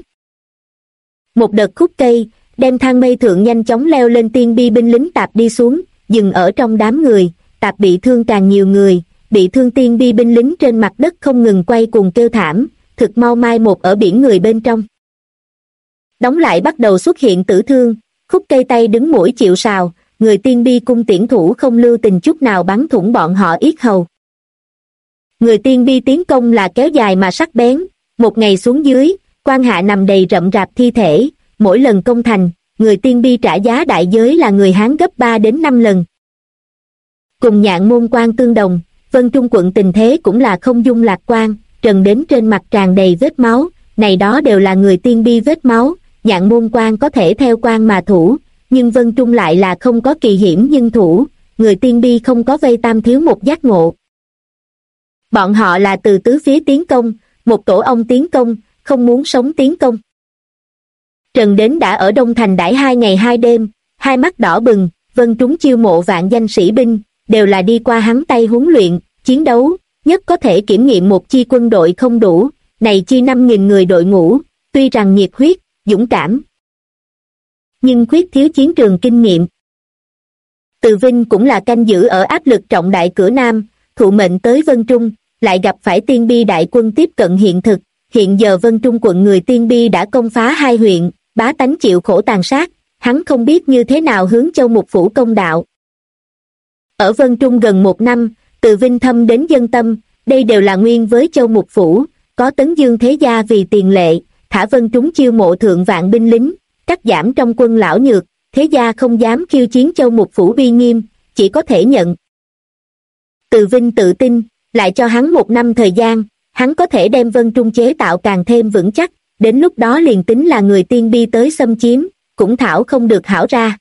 Một đợt khúc cây, đem thang mây thượng nhanh chóng leo lên Tiên Bi binh lính tạp đi xuống, dừng ở trong đám người, tạp bị thương càng nhiều người, bị thương Tiên Bi binh lính trên mặt đất không ngừng quay cuồng kêu thảm, thực mau mai một ở biển người bên trong. Đóng lại bắt đầu xuất hiện tử thương, khúc cây tay đứng mũi chịu sào, người Tiên Bi cung tiễn thủ không lưu tình chút nào bắn thủng bọn họ yết hầu. Người Tiên Bi tiến công là kéo dài mà sắc bén, một ngày xuống dưới, quan hạ nằm đầy rậm rạp thi thể, mỗi lần công thành, người Tiên Bi trả giá đại giới là người Hán gấp 3 đến 5 lần. Cùng Nhạn môn quan tương đồng, Vân Trung quận tình thế cũng là không dung lạc quan, trần đến trên mặt tràn đầy vết máu, này đó đều là người Tiên Bi vết máu, Nhạn môn quan có thể theo quan mà thủ, nhưng Vân Trung lại là không có kỳ hiểm nhưng thủ, người Tiên Bi không có vây tam thiếu một giác ngộ. Bọn họ là từ tứ phía tiến công, một tổ ong tiến công, không muốn sống tiến công. Trần đến đã ở Đông Thành đãi 2 ngày 2 đêm, hai mắt đỏ bừng, Vân Trúng chiêu mộ vạn danh sĩ binh, đều là đi qua hắn tay huấn luyện, chiến đấu, nhất có thể kiểm nghiệm một chi quân đội không đủ, này chi 5.000 người đội ngũ, tuy rằng nhiệt huyết, dũng cảm, nhưng khuyết thiếu chiến trường kinh nghiệm. Từ Vinh cũng là canh giữ ở áp lực trọng đại cửa Nam, thụ mệnh tới Vân Trung, lại gặp phải Tiên Bi đại quân tiếp cận hiện thực, hiện giờ Vân Trung quận người Tiên Bi đã công phá 2 huyện, bá tánh chịu khổ tàn sát, hắn không biết như thế nào hướng Châu Mục Phủ công đạo. Ở Vân Trung gần 1 năm, Từ Vinh thâm đến dân tâm, Đây đều là nguyên với Châu Mục Phủ, có Tấn Dương thế gia vì tiền lệ, thả Vân Trúng chiêu mộ thượng vạn binh lính, cắt giảm trong quân lão nhược, thế gia không dám khiêu chiến Châu Mục Phủ uy nghiêm, chỉ có thể nhận. Từ Vinh tự tin, lại cho hắn 1 năm thời gian, hắn có thể đem Vân Trung chế tạo càng thêm vững chắc, đến lúc đó liền tính là người tiên bi tới xâm chiếm, cũng thảo không được hảo ra.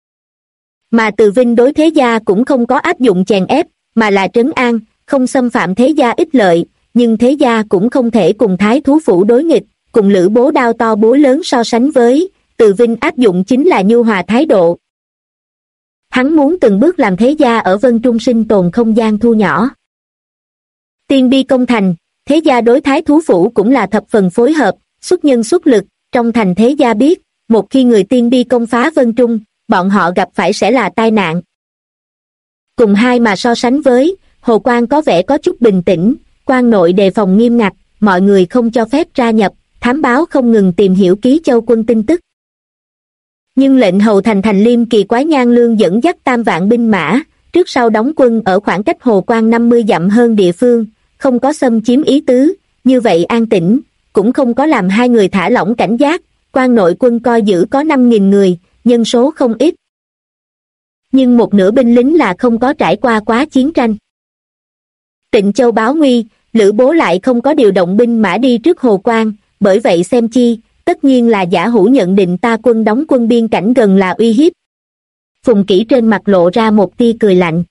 Mà Từ Vinh đối thế gia cũng không có áp dụng chèn ép, mà là trấn an, không xâm phạm thế gia ích lợi, nhưng thế gia cũng không thể cùng Thái Thú Phủ đối nghịch, cùng Lữ Bố đao to búa lớn so sánh với, Từ Vinh áp dụng chính là nhu hòa thái độ. Hắn muốn từng bước làm thế gia ở Vân Trung sinh tồn không gian thu nhỏ. Tiên bi công thành, thế gia đối Thái Thú Phủ cũng là thập phần phối hợp, xuất nhân xuất lực, trong thành thế gia biết, một khi người tiên bi công phá Vân Trung, bọn họ gặp phải sẽ là tai nạn. Cùng hai mà so sánh với, Hồ Quan có vẻ có chút bình tĩnh, quan nội đề phòng nghiêm ngặt, mọi người không cho phép ra nhập, thám báo không ngừng tìm hiểu Ký Châu quân tin tức. Nhưng lệnh hầu thành Thành Liêm kỳ quái Nhan Lương dẫn dắt 3 vạn binh mã, trước sau đóng quân ở khoảng cách Hồ Quan 50 dặm hơn địa phương, không có xâm chiếm ý tứ, như vậy an tĩnh, cũng không có làm hai người thả lỏng cảnh giác, quan nội quân coi giữ có 5.000 người, nhân số không ít. Nhưng một nửa binh lính là không có trải qua quá chiến tranh. Tịnh Châu báo nguy, Lữ Bố lại không có điều động binh mã đi trước Hồ Quan, bởi vậy xem chi, tất nhiên là giả hủ nhận định ta quân đóng quân biên cảnh gần là uy hiếp. Phùng Kỷ trên mặt lộ ra một tia cười lạnh.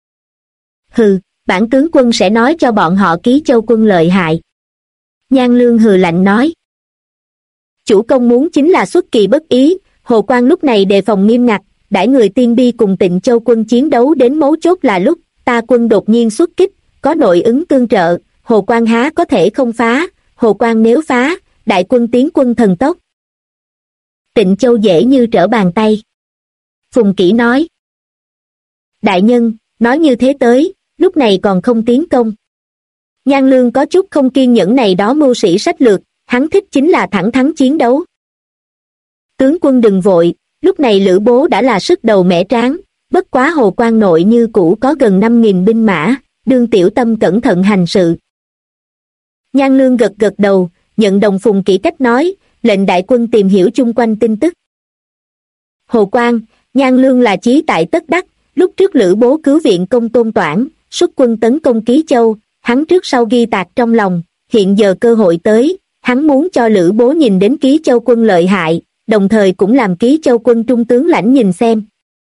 Hừ, bản tướng quân sẽ nói cho bọn họ Ký Châu quân lợi hại. Nhan Lương hừ lạnh nói. Chủ công muốn chính là xuất kỳ bất ý, Hồ Quan lúc này đề phòng nghiêm ngặt, đãi người tiên bi cùng Tịnh Châu quân chiến đấu đến mấu chốt là lúc ta quân đột nhiên xuất kích, có nội ứng tương trợ, Hồ Quan há có thể không phá, Hồ Quan nếu phá, đại quân tiến quân thần tốc. Tịnh Châu dễ như trở bàn tay. Phùng Kỷ nói. Đại nhân, nói như thế tới, lúc này còn không tiến công. Nhan Lương có chút không kiên nhẫn này đó mưu sĩ sách lược, hắn thích chính là thẳng thắn chiến đấu. Tướng quân đừng vội, lúc này Lữ Bố đã là sức đầu mẻ tráng, bất quá Hồ Quan nội như cũ có gần 5.000 binh mã, đương tiểu tâm cẩn thận hành sự. Nhan Lương gật gật đầu, nhận đồng Phùng Kỷ cách nói, lệnh đại quân tìm hiểu chung quanh tin tức. Hồ Quan, Nhan Lương là chí tại tất đắc, lúc trước Lữ Bố cứu viện Công Tôn Toản, xuất quân tấn công Ký Châu, hắn trước sau ghi tạc trong lòng, hiện giờ cơ hội tới, hắn muốn cho Lữ Bố nhìn đến Ký Châu quân lợi hại, đồng thời cũng làm Ký Châu quân trung tướng lãnh nhìn xem.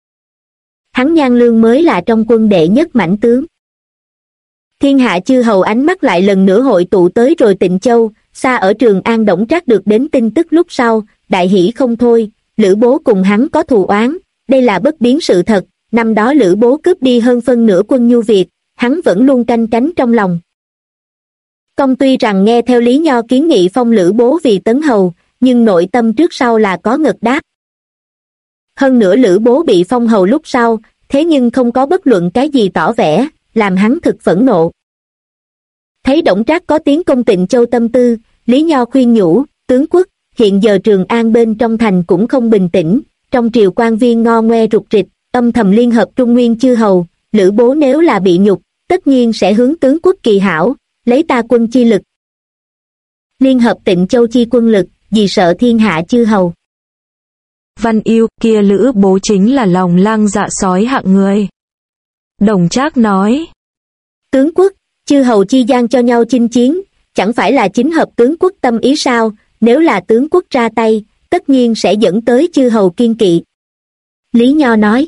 Hắn Nhan Lương mới là trong quân đệ nhất mãnh tướng. Thiên hạ chư hầu ánh mắt lại lần nữa hội tụ tới rồi Tịnh Châu, xa ở Trường An Đổng Trác được đến tin tức lúc sau, đại hỷ không thôi, Lữ Bố cùng hắn có thù oán, đây là bất biến sự thật, năm đó Lữ Bố cướp đi hơn phân nửa quân Nhu Việt, hắn vẫn luôn canh cánh trong lòng. Công tuy rằng nghe theo Lý Nho kiến nghị phong Lữ Bố vì tấn hầu, nhưng nội tâm trước sau là có ngật đáp. Hơn nữa Lữ Bố bị phong hầu lúc sau, thế nhưng không có bất luận cái gì tỏ vẻ, làm hắn thực phẫn nộ. Thấy Đổng Trác có tiến công Tịnh Châu tâm tư, Lý Nho khuyên nhủ, tướng quốc, hiện giờ Trường An bên trong thành cũng không bình tĩnh, trong triều quan viên ngo ngoe rục rịch, âm thầm liên hợp Trung Nguyên chư hầu, Lữ Bố nếu là bị nhục, tất nhiên sẽ hướng tướng quốc kỳ hảo, lấy ta quân chi lực. Liên hợp Tịnh Châu chi quân lực, vì sợ thiên hạ chư hầu. Văn Yêu, kia Lữ Bố chính là lòng lang dạ sói hạng người. Đổng Trác nói. Tướng quốc, chư hầu chi gian cho nhau chinh chiến, chẳng phải là chính hợp tướng quốc tâm ý sao, nếu là tướng quốc ra tay, tất nhiên sẽ dẫn tới chư hầu kiên kỵ. Lý Nho nói.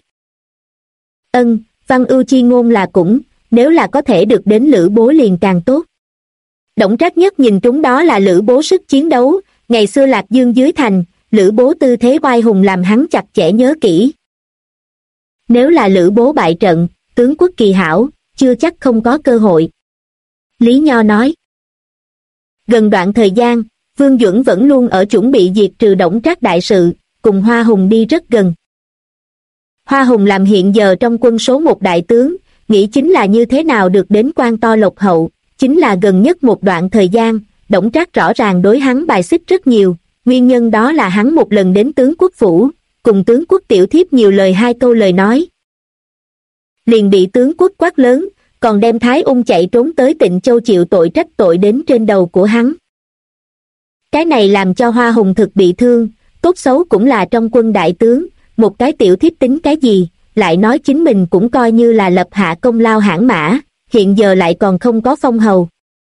Văn Ưu chi ngôn là cũng, nếu là có thể được đến Lữ Bố liền càng tốt. Đổng Trác nhất nhìn trúng đó là Lữ Bố sức chiến đấu, ngày xưa Lạc Dương dưới thành, Lữ Bố tư thế oai hùng làm hắn chặt chẽ nhớ kỹ. Nếu là Lữ Bố bại trận, tướng quốc kỳ hảo, chưa chắc không có cơ hội. Lý Nho nói. Gần đoạn thời gian, Vương Duẩn vẫn luôn ở chuẩn bị diệt trừ Đổng Trác đại sự, cùng Hoa Hùng đi rất gần. Hoa Hùng làm hiện giờ trong quân số 1 đại tướng, nghĩ chính là như thế nào được đến quan to lộc hậu, chính là gần nhất một đoạn thời gian, Đổng Trác rõ ràng đối hắn bài xích rất nhiều, nguyên nhân đó là hắn một lần đến tướng quốc phủ, cùng tướng quốc tiểu thiếp nhiều lời 2 câu lời nói. Liền bị tướng quốc quát lớn, còn đem Thái Ung chạy trốn tới Tịnh Châu chịu tội trách tội đến trên đầu của hắn. Cái này làm cho Hoa Hùng thực bị thương, tốt xấu cũng là trong quân đại tướng, một cái tiểu thiếp tính cái gì, lại nói chính mình cũng coi như là lập hạ công lao hãn mã, hiện giờ lại còn không có phong hầu.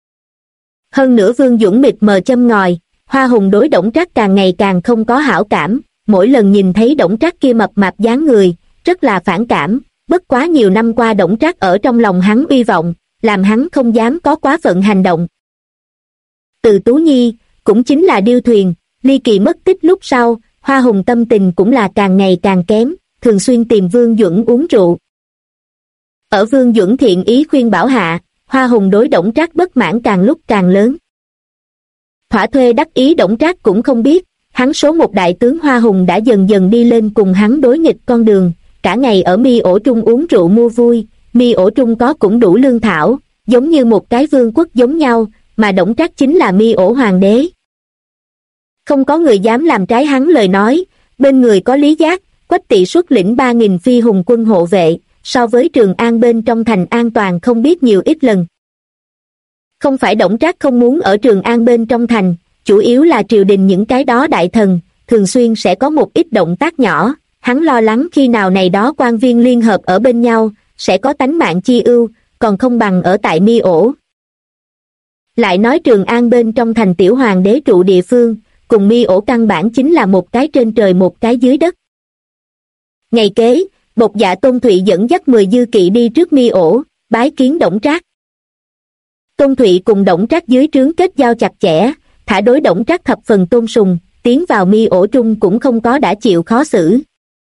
Hơn nữa Vương Dũng mịt mờ châm ngòi, Hoa Hùng đối Đổng Trác càng ngày càng không có hảo cảm, mỗi lần nhìn thấy Đổng Trác kia mập mạp dáng người, rất là phản cảm, bất quá nhiều năm qua Đổng Trác ở trong lòng hắn uy vọng, làm hắn không dám có quá phận hành động. Từ Tú Nhi, cũng chính là điêu thuyền, ly kỳ mất tích lúc sau, Hoa Hùng tâm tình cũng là càng ngày càng kém, thường xuyên tìm Vương Duẩn uống rượu. Ở Vương Duẩn thiện ý khuyên bảo hạ, Hoa Hùng đối Đổng Trác bất mãn càng lúc càng lớn. Thỏa thuê đắc ý Đổng Trác cũng không biết, hắn số một đại tướng Hoa Hùng đã dần dần đi lên cùng hắn đối nghịch con đường, cả ngày ở Mi Ổ Trung uống rượu mua vui, Mi Ổ Trung có cũng đủ lương thảo, giống như một cái vương quốc giống nhau, mà Đổng Trác chính là Mi Ổ hoàng đế. Không có người dám làm trái hắn lời nói, bên người có Lý Giác, Quách Tỵ xuất lĩnh 3.000 phi hùng quân hộ vệ, so với Trường An bên trong thành an toàn không biết nhiều ít lần. Không phải Đổng Trác không muốn ở Trường An bên trong thành, chủ yếu là triều đình những cái đó đại thần, thường xuyên sẽ có một ít động tác nhỏ, hắn lo lắng khi nào này đó quan viên liên hợp ở bên nhau, sẽ có tánh mạng chi ưu, còn không bằng ở tại Mi Ổ. Lại nói Trường An bên trong thành tiểu hoàng đế trụ địa phương, cùng Mi Ổ căn bản chính là một cái trên trời một cái dưới đất. Ngày kế, Bộc Dạ Tôn Thụy dẫn dắt 10 dư kỵ đi trước Mi Ổ, bái kiến Đổng Trác. Tôn Thụy cùng Đổng Trác dưới trướng kết giao chặt chẽ, thả đối Đổng Trác thập phần tôn sùng, tiến vào Mi Ổ Trung cũng không có đã chịu khó xử.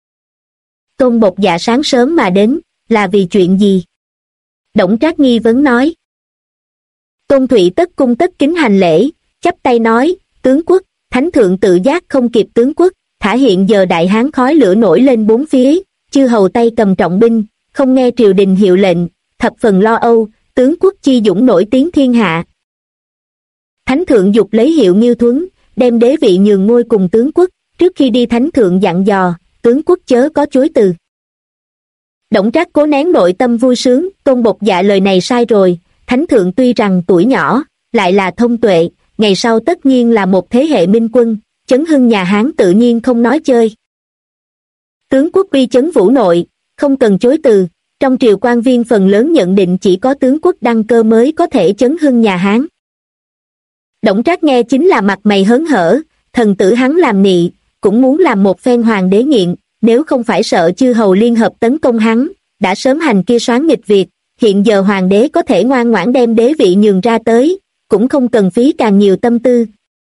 Tôn Bộc Dạ sáng sớm mà đến, là vì chuyện gì? Đổng Trác nghi vấn nói. Tôn Thụy tất cung tất kính hành lễ, chắp tay nói, tướng quốc, thánh thượng tự giác không kịp tướng quốc, thả hiện giờ đại hán khói lửa nổi lên bốn phía, chư hầu tay cầm trọng binh, không nghe triều đình hiệu lệnh, thập phần lo âu, tướng quốc chi dũng nổi tiếng thiên hạ. Thánh thượng dục lấy hiệu Nghiêu Thuấn, đem đế vị nhường ngôi cùng tướng quốc, trước khi đi thánh thượng dặn dò, tướng quốc chớ có chối từ. Đổng Trác cố nén nội tâm vui sướng, Tôn Bộc Dạ lời này sai rồi, thánh thượng tuy rằng tuổi nhỏ, lại là thông tuệ, ngày sau tất nhiên là một thế hệ minh quân, chấn hưng nhà Hán tự nhiên không nói chơi. Tướng quốc uy chấn vũ nội, không cần chối từ, trong triều quan viên phần lớn nhận định chỉ có tướng quốc đăng cơ mới có thể chấn hưng nhà Hán. Đổng Trác nghe chính là mặt mày hớn hở, thần tử hắn làm nị, cũng muốn làm một phen hoàng đế nghiện, nếu không phải sợ chư hầu liên hợp tấn công hắn, đã sớm hành kia soán nghịch việc, hiện giờ hoàng đế có thể ngoan ngoãn đem đế vị nhường ra tới, cũng không cần phí càng nhiều tâm tư.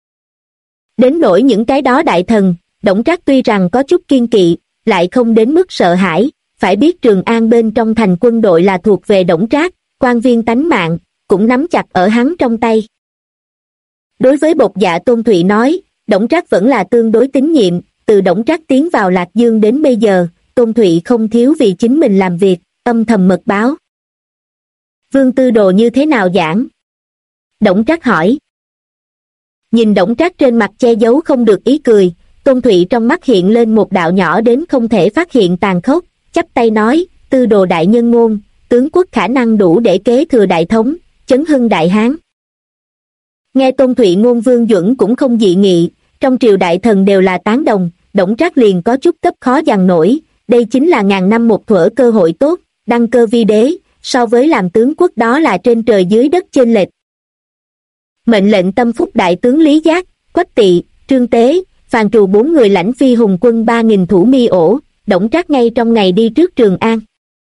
Đến nỗi những cái đó đại thần, Đổng Trác tuy rằng có chút kiên kỵ, lại không đến mức sợ hãi, phải biết Trường An bên trong thành quân đội là thuộc về Đổng Trác, quan viên tánh mạng, cũng nắm chặt ở hắn trong tay. Đối với Bộc Dạ Tôn Thụy nói, Đổng Trác vẫn là tương đối tín nhiệm, từ Đổng Trác tiến vào Lạc Dương đến bây giờ, Tôn Thụy không thiếu vì chính mình làm việc, âm thầm mật báo. Vương Tư Đồ như thế nào giảng? Đổng Trác hỏi. Nhìn Đổng Trác trên mặt che giấu không được ý cười, Tôn Thụy trong mắt hiện lên một đạo nhỏ đến không thể phát hiện tàn khốc, chắp tay nói, Tư Đồ đại nhân ngôn, tướng quốc khả năng đủ để kế thừa đại thống, chấn hưng đại Hán. Nghe Tôn Thụy ngôn Vương Duẩn cũng không dị nghị, trong triều đại thần đều là tán đồng, Đổng Trác liền có chút cấp khó dằn nổi, đây chính là ngàn năm một thuở cơ hội tốt, đăng cơ vi đế, so với làm tướng quốc đó là trên trời dưới đất chênh lệch. Mệnh lệnh tâm phúc đại tướng Lý Giác, Quách Tỵ, Trương Tế, Phàn Trù 4 người lãnh phi hùng quân 3.000 thủ Mi Ổ, Đổng Trác ngay trong ngày đi trước Trường An.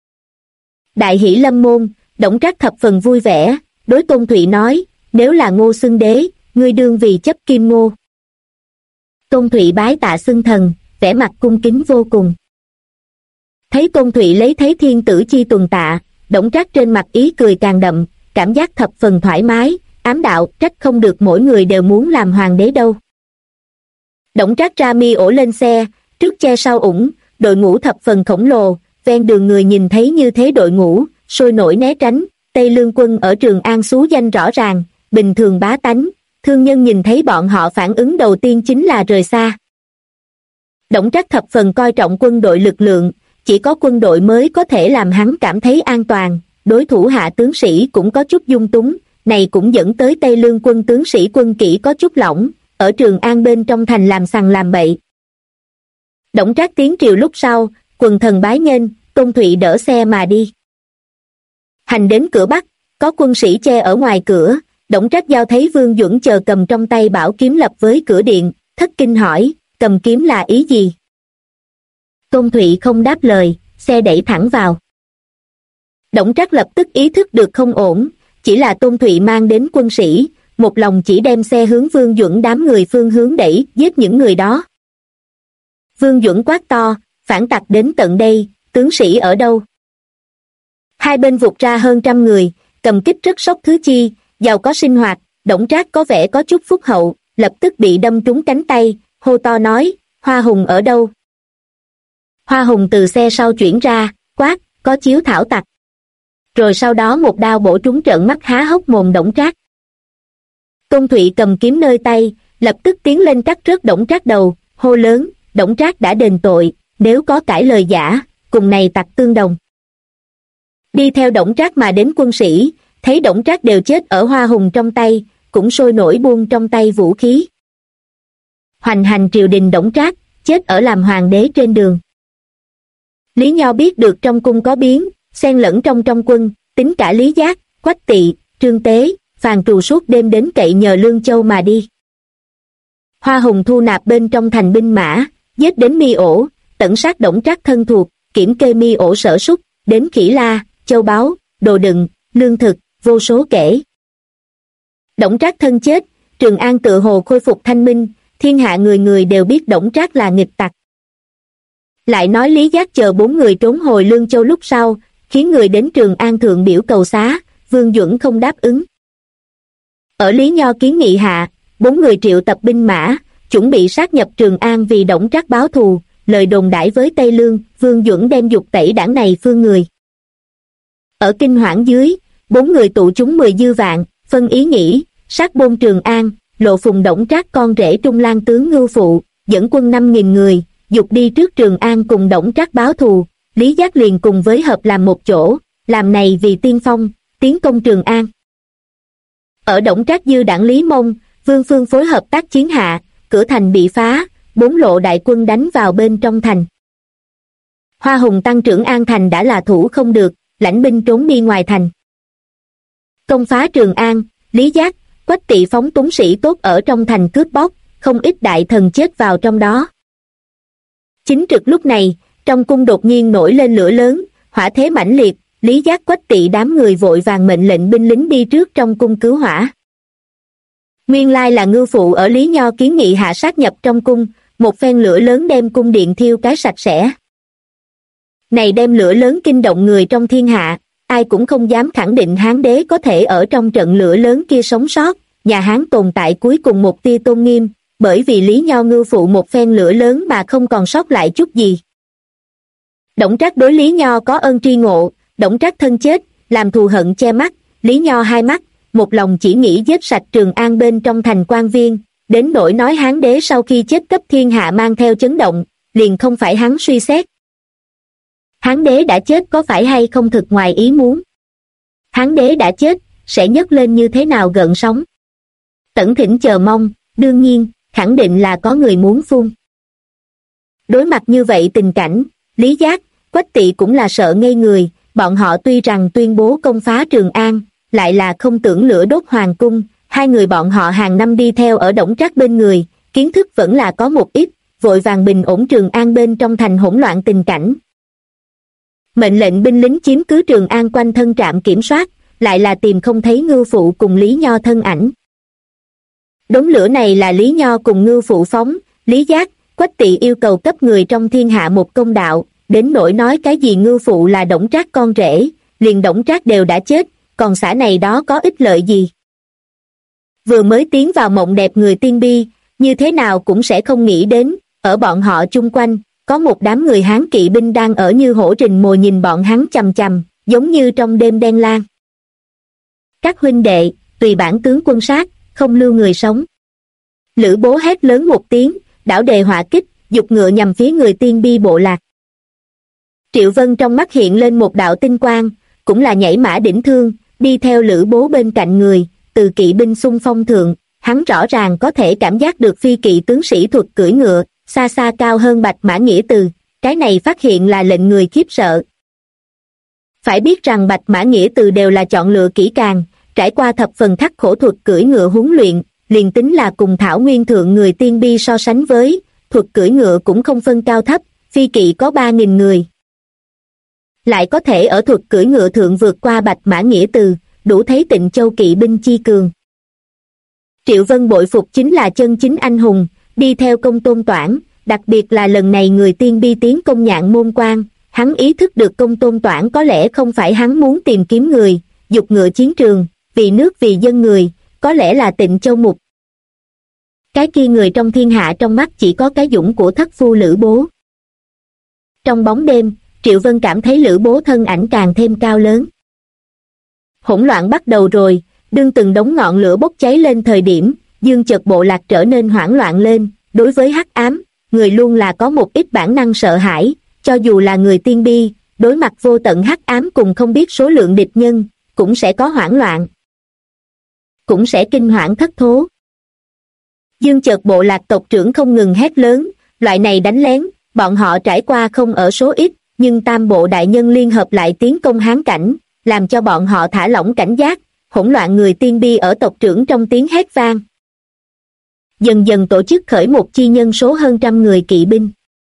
Đại hỷ lâm môn, Đổng Trác thập phần vui vẻ, đối Tôn Thụy nói, nếu là Ngô xưng đế, ngươi đương vì chấp kim Ngô. Tôn Thụy bái tạ xưng thần, vẻ mặt cung kính vô cùng. Thấy Tôn Thụy lấy thấy thiên tử chi tuần tạ, Đổng Trác trên mặt ý cười càng đậm, cảm giác thập phần thoải mái, ám đạo trách không được mỗi người đều muốn làm hoàng đế đâu. Đổng Trác ra Mi Ổ lên xe, trước che sau ủng, đội ngũ thập phần khổng lồ, ven đường người nhìn thấy như thế đội ngũ, sôi nổi né tránh, Tây Lương quân ở Trường An xú danh rõ ràng, bình thường bá tánh, thương nhân nhìn thấy bọn họ phản ứng đầu tiên chính là rời xa. Đổng Trác thập phần coi trọng quân đội lực lượng, chỉ có quân đội mới có thể làm hắn cảm thấy an toàn, đối thủ hạ tướng sĩ cũng có chút dung túng, này cũng dẫn tới Tây Lương quân tướng sĩ quân kỷ có chút lỏng, ở Trường An bên trong thành làm sằng làm bậy. Đổng Trác tiến triều lúc sau, quần thần bái nghênh, Tôn Thụy đỡ xe mà đi. Hành đến cửa Bắc, có quân sĩ che ở ngoài cửa, Đổng Trác giao thấy Vương Duẩn chờ cầm trong tay bảo kiếm lập với cửa điện, thất kinh hỏi, cầm kiếm là ý gì? Tôn Thụy không đáp lời, xe đẩy thẳng vào. Đổng Trác lập tức ý thức được không ổn, chỉ là Tôn Thụy mang đến quân sĩ, một lòng chỉ đem xe hướng Vương Duẩn đám người phương hướng đẩy, giết những người đó. Vương Duẩn quát to, phản tặc đến tận đây, tướng sĩ ở đâu? Hai bên vụt ra hơn 100 người, cầm kích rất sốc thứ chi, giàu có sinh hoạt, Đổng Trác có vẻ có chút phúc hậu, lập tức bị đâm trúng cánh tay, hô to nói, Hoa Hùng ở đâu? Hoa Hùng từ xe sau chuyển ra, quát, có chiếu thảo tặc. Rồi sau đó một đao bổ trúng trợn mắt há hốc mồm Đổng Trác. Tôn Thụy cầm kiếm nơi tay, lập tức tiến lên cắt rớt Đổng Trác đầu, hô lớn, Đổng Trác đã đền tội, nếu có cãi lời giả, cùng này tặc tương đồng. Đi theo Đổng Trác mà đến quân sĩ, thấy Đổng Trác đều chết ở Hoa Hùng trong tay, cũng sôi nổi buông trong tay vũ khí. Hoành hành triều đình Đổng Trác, chết ở làm hoàng đế trên đường. Lý Nho biết được trong cung có biến, xen lẫn trong quân, tính cả Lý Giác, Quách Tỵ, Trương Tế, Phàn Trù suốt đêm đến cậy nhờ Lương Châu mà đi. Hoa Hùng thu nạp bên trong thành binh mã, giết đến Mi ổ, tận sát Đổng Trác thân thuộc, kiểm kê Mi ổ sở súc, đến Khỉ La, châu báu, đồ đựng, lương thực, vô số kể. Đổng Trác thân chết, Trường An tựa hồ khôi phục thanh minh, thiên hạ người người đều biết Đổng Trác là nghịch tặc. Lại nói Lý Giác chờ 4 người trốn hồi Lương Châu lúc sau, khiến người đến Trường An thượng biểu cầu xá, Vương Duẩn không đáp ứng. Ở Lý Nho kiến nghị hạ, 4 người triệu tập binh mã, chuẩn bị sát nhập Trường An vì Đổng Trác báo thù, lời đồn đãi với Tây Lương, Vương Duẩn đem dục tẩy đảng này phương người. Ở kinh hoảng dưới, 4 người tụ chúng 10 dư vạn, phân ý nghĩ, sát bôn Trường An, lộ phùng Đổng Trác con rể Trung Lang tướng Ngưu Phụ, dẫn quân 5.000 người, dục đi trước Trường An cùng Đổng Trác báo thù. Lý Giác liền cùng với hợp làm một chỗ, làm này vì tiên phong, tiến công Trường An. Ở Đổng Trác dư đảng Lý Mông, Vương Phương phối hợp tác chiến hạ, cửa thành bị phá, 4 lộ đại quân đánh vào bên trong thành. Hoa Hùng tăng trưởng An thành đã là thủ không được, lãnh binh trốn đi ngoài thành. Công phá Trường An, Lý Giác, Quách Tỵ phóng túng sĩ tốt ở trong thành cướp bóc, không ít đại thần chết vào trong đó. Chính trực lúc này, trong cung đột nhiên nổi lên lửa lớn, hỏa thế mãnh liệt, Lý Giác Quách Tỵ đám người vội vàng mệnh lệnh binh lính đi trước trong cung cứu hỏa. Nguyên lai là Ngưu Phụ ở Lý Nho kiến nghị hạ sát nhập trong cung, một phen lửa lớn đem cung điện thiêu cái sạch sẽ. Này đem lửa lớn kinh động người trong thiên hạ, ai cũng không dám khẳng định Hán đế có thể ở trong trận lửa lớn kia sống sót, nhà Hán tồn tại cuối cùng một tia tôn nghiêm, bởi vì Lý Nho Ngưu Phụ một phen lửa lớn mà không còn sót lại chút gì. Đổng Trác đối Lý Nho có ơn tri ngộ, Đổng Trác thân chết, làm thù hận che mắt, Lý Nho hai mắt, một lòng chỉ nghĩ giết sạch Trường An bên trong thành quan viên, đến nỗi nói Hán đế sau khi chết cấp thiên hạ mang theo chấn động, liền không phải hắn suy xét. Hán đế đã chết có phải hay không thực ngoài ý muốn? Hán đế đã chết, sẽ nhấc lên như thế nào gợn sóng? Tẩn thỉnh chờ mong, đương nhiên, khẳng định là có người muốn phun. Đối mặt như vậy tình cảnh, Lý Giác, Quách Tỵ cũng là sợ ngây người, bọn họ tuy rằng tuyên bố công phá Trường An, lại là không tưởng lửa đốt hoàng cung, hai người bọn họ hàng năm đi theo ở Đổng Trác bên người, kiến thức vẫn là có một ít, vội vàng bình ổn Trường An bên trong thành hỗn loạn tình cảnh. Mệnh lệnh binh lính chiếm cứ Trường An quanh thân trạm kiểm soát, lại là tìm không thấy Ngưu Phụ cùng Lý Nho thân ảnh. Đống lửa này là Lý Nho cùng Ngưu Phụ phóng, Lý Giác, Quách Tỵ yêu cầu cấp người trong thiên hạ một công đạo, đến nỗi nói cái gì Ngưu Phụ là Đổng Trác con rể, liền Đổng Trác đều đã chết, còn xã này đó có ích lợi gì. Vừa mới tiến vào mộng đẹp người tiên bi, như thế nào cũng sẽ không nghĩ đến, ở bọn họ chung quanh, có một đám người Hán kỵ binh đang ở như hổ rình mồi nhìn bọn hắn chằm chằm, giống như trong đêm đen lang. Các huynh đệ, tùy bản tướng quân sát, không lưu người sống. Lữ Bố hét lớn một tiếng, đảo đề hỏa kích, dục ngựa nhằm phía người tiên bi bộ lạc. Triệu Vân trong mắt hiện lên một đạo tinh quang, cũng là nhảy mã đỉnh thương, đi theo Lữ Bố bên cạnh người, từ kỵ binh xung phong thượng, hắn rõ ràng có thể cảm giác được phi kỵ tướng sĩ thuật cưỡi ngựa, xa xa cao hơn Bạch Mã Nghĩa Từ, cái này phát hiện là lệnh người khiếp sợ. Phải biết rằng Bạch Mã Nghĩa Từ đều là chọn lựa kỹ càng, trải qua thập phần khắc khổ thuật cưỡi ngựa huấn luyện, liền tính là cùng Thảo Nguyên thượng người tiên bi so sánh với, thuật cưỡi ngựa cũng không phân cao thấp, phi kỵ có 3.000 người. Lại có thể ở thuật cưỡi ngựa thượng vượt qua Bạch Mã Nghĩa Từ, đủ thấy Tịnh Châu kỵ binh chi cường. Triệu Vân bội phục chính là chân chính anh hùng, đi theo Công Tôn Toản, đặc biệt là lần này người tiên bi tiến công Nhạn Môn Quan, hắn ý thức được Công Tôn Toản có lẽ không phải hắn muốn tìm kiếm người, dục ngựa chiến trường, vì nước vì dân người, có lẽ là Tịnh Châu Mục. Cái kia người trong thiên hạ trong mắt chỉ có cái dũng của thất phu Lữ Bố. Trong bóng đêm, Triệu Vân cảm thấy Lữ Bố thân ảnh càng thêm cao lớn. Hỗn loạn bắt đầu rồi, đương từng đống ngọn lửa bốc cháy lên thời điểm, Dương Chợt bộ lạc trở nên hoảng loạn lên, đối với hắc ám, người luôn là có một ít bản năng sợ hãi, cho dù là người tiên bi, đối mặt vô tận hắc ám cùng không biết số lượng địch nhân, cũng sẽ có hoảng loạn, cũng sẽ kinh hoảng thất thố. Dương Chợt bộ lạc tộc trưởng không ngừng hét lớn, loại này đánh lén, bọn họ trải qua không ở số ít, nhưng tam bộ đại nhân liên hợp lại tiến công Hán cảnh, làm cho bọn họ thả lỏng cảnh giác, hỗn loạn người tiên bi ở tộc trưởng trong tiếng hét vang. Dần dần tổ chức khởi một chi nhân số hơn 100 người kỵ binh.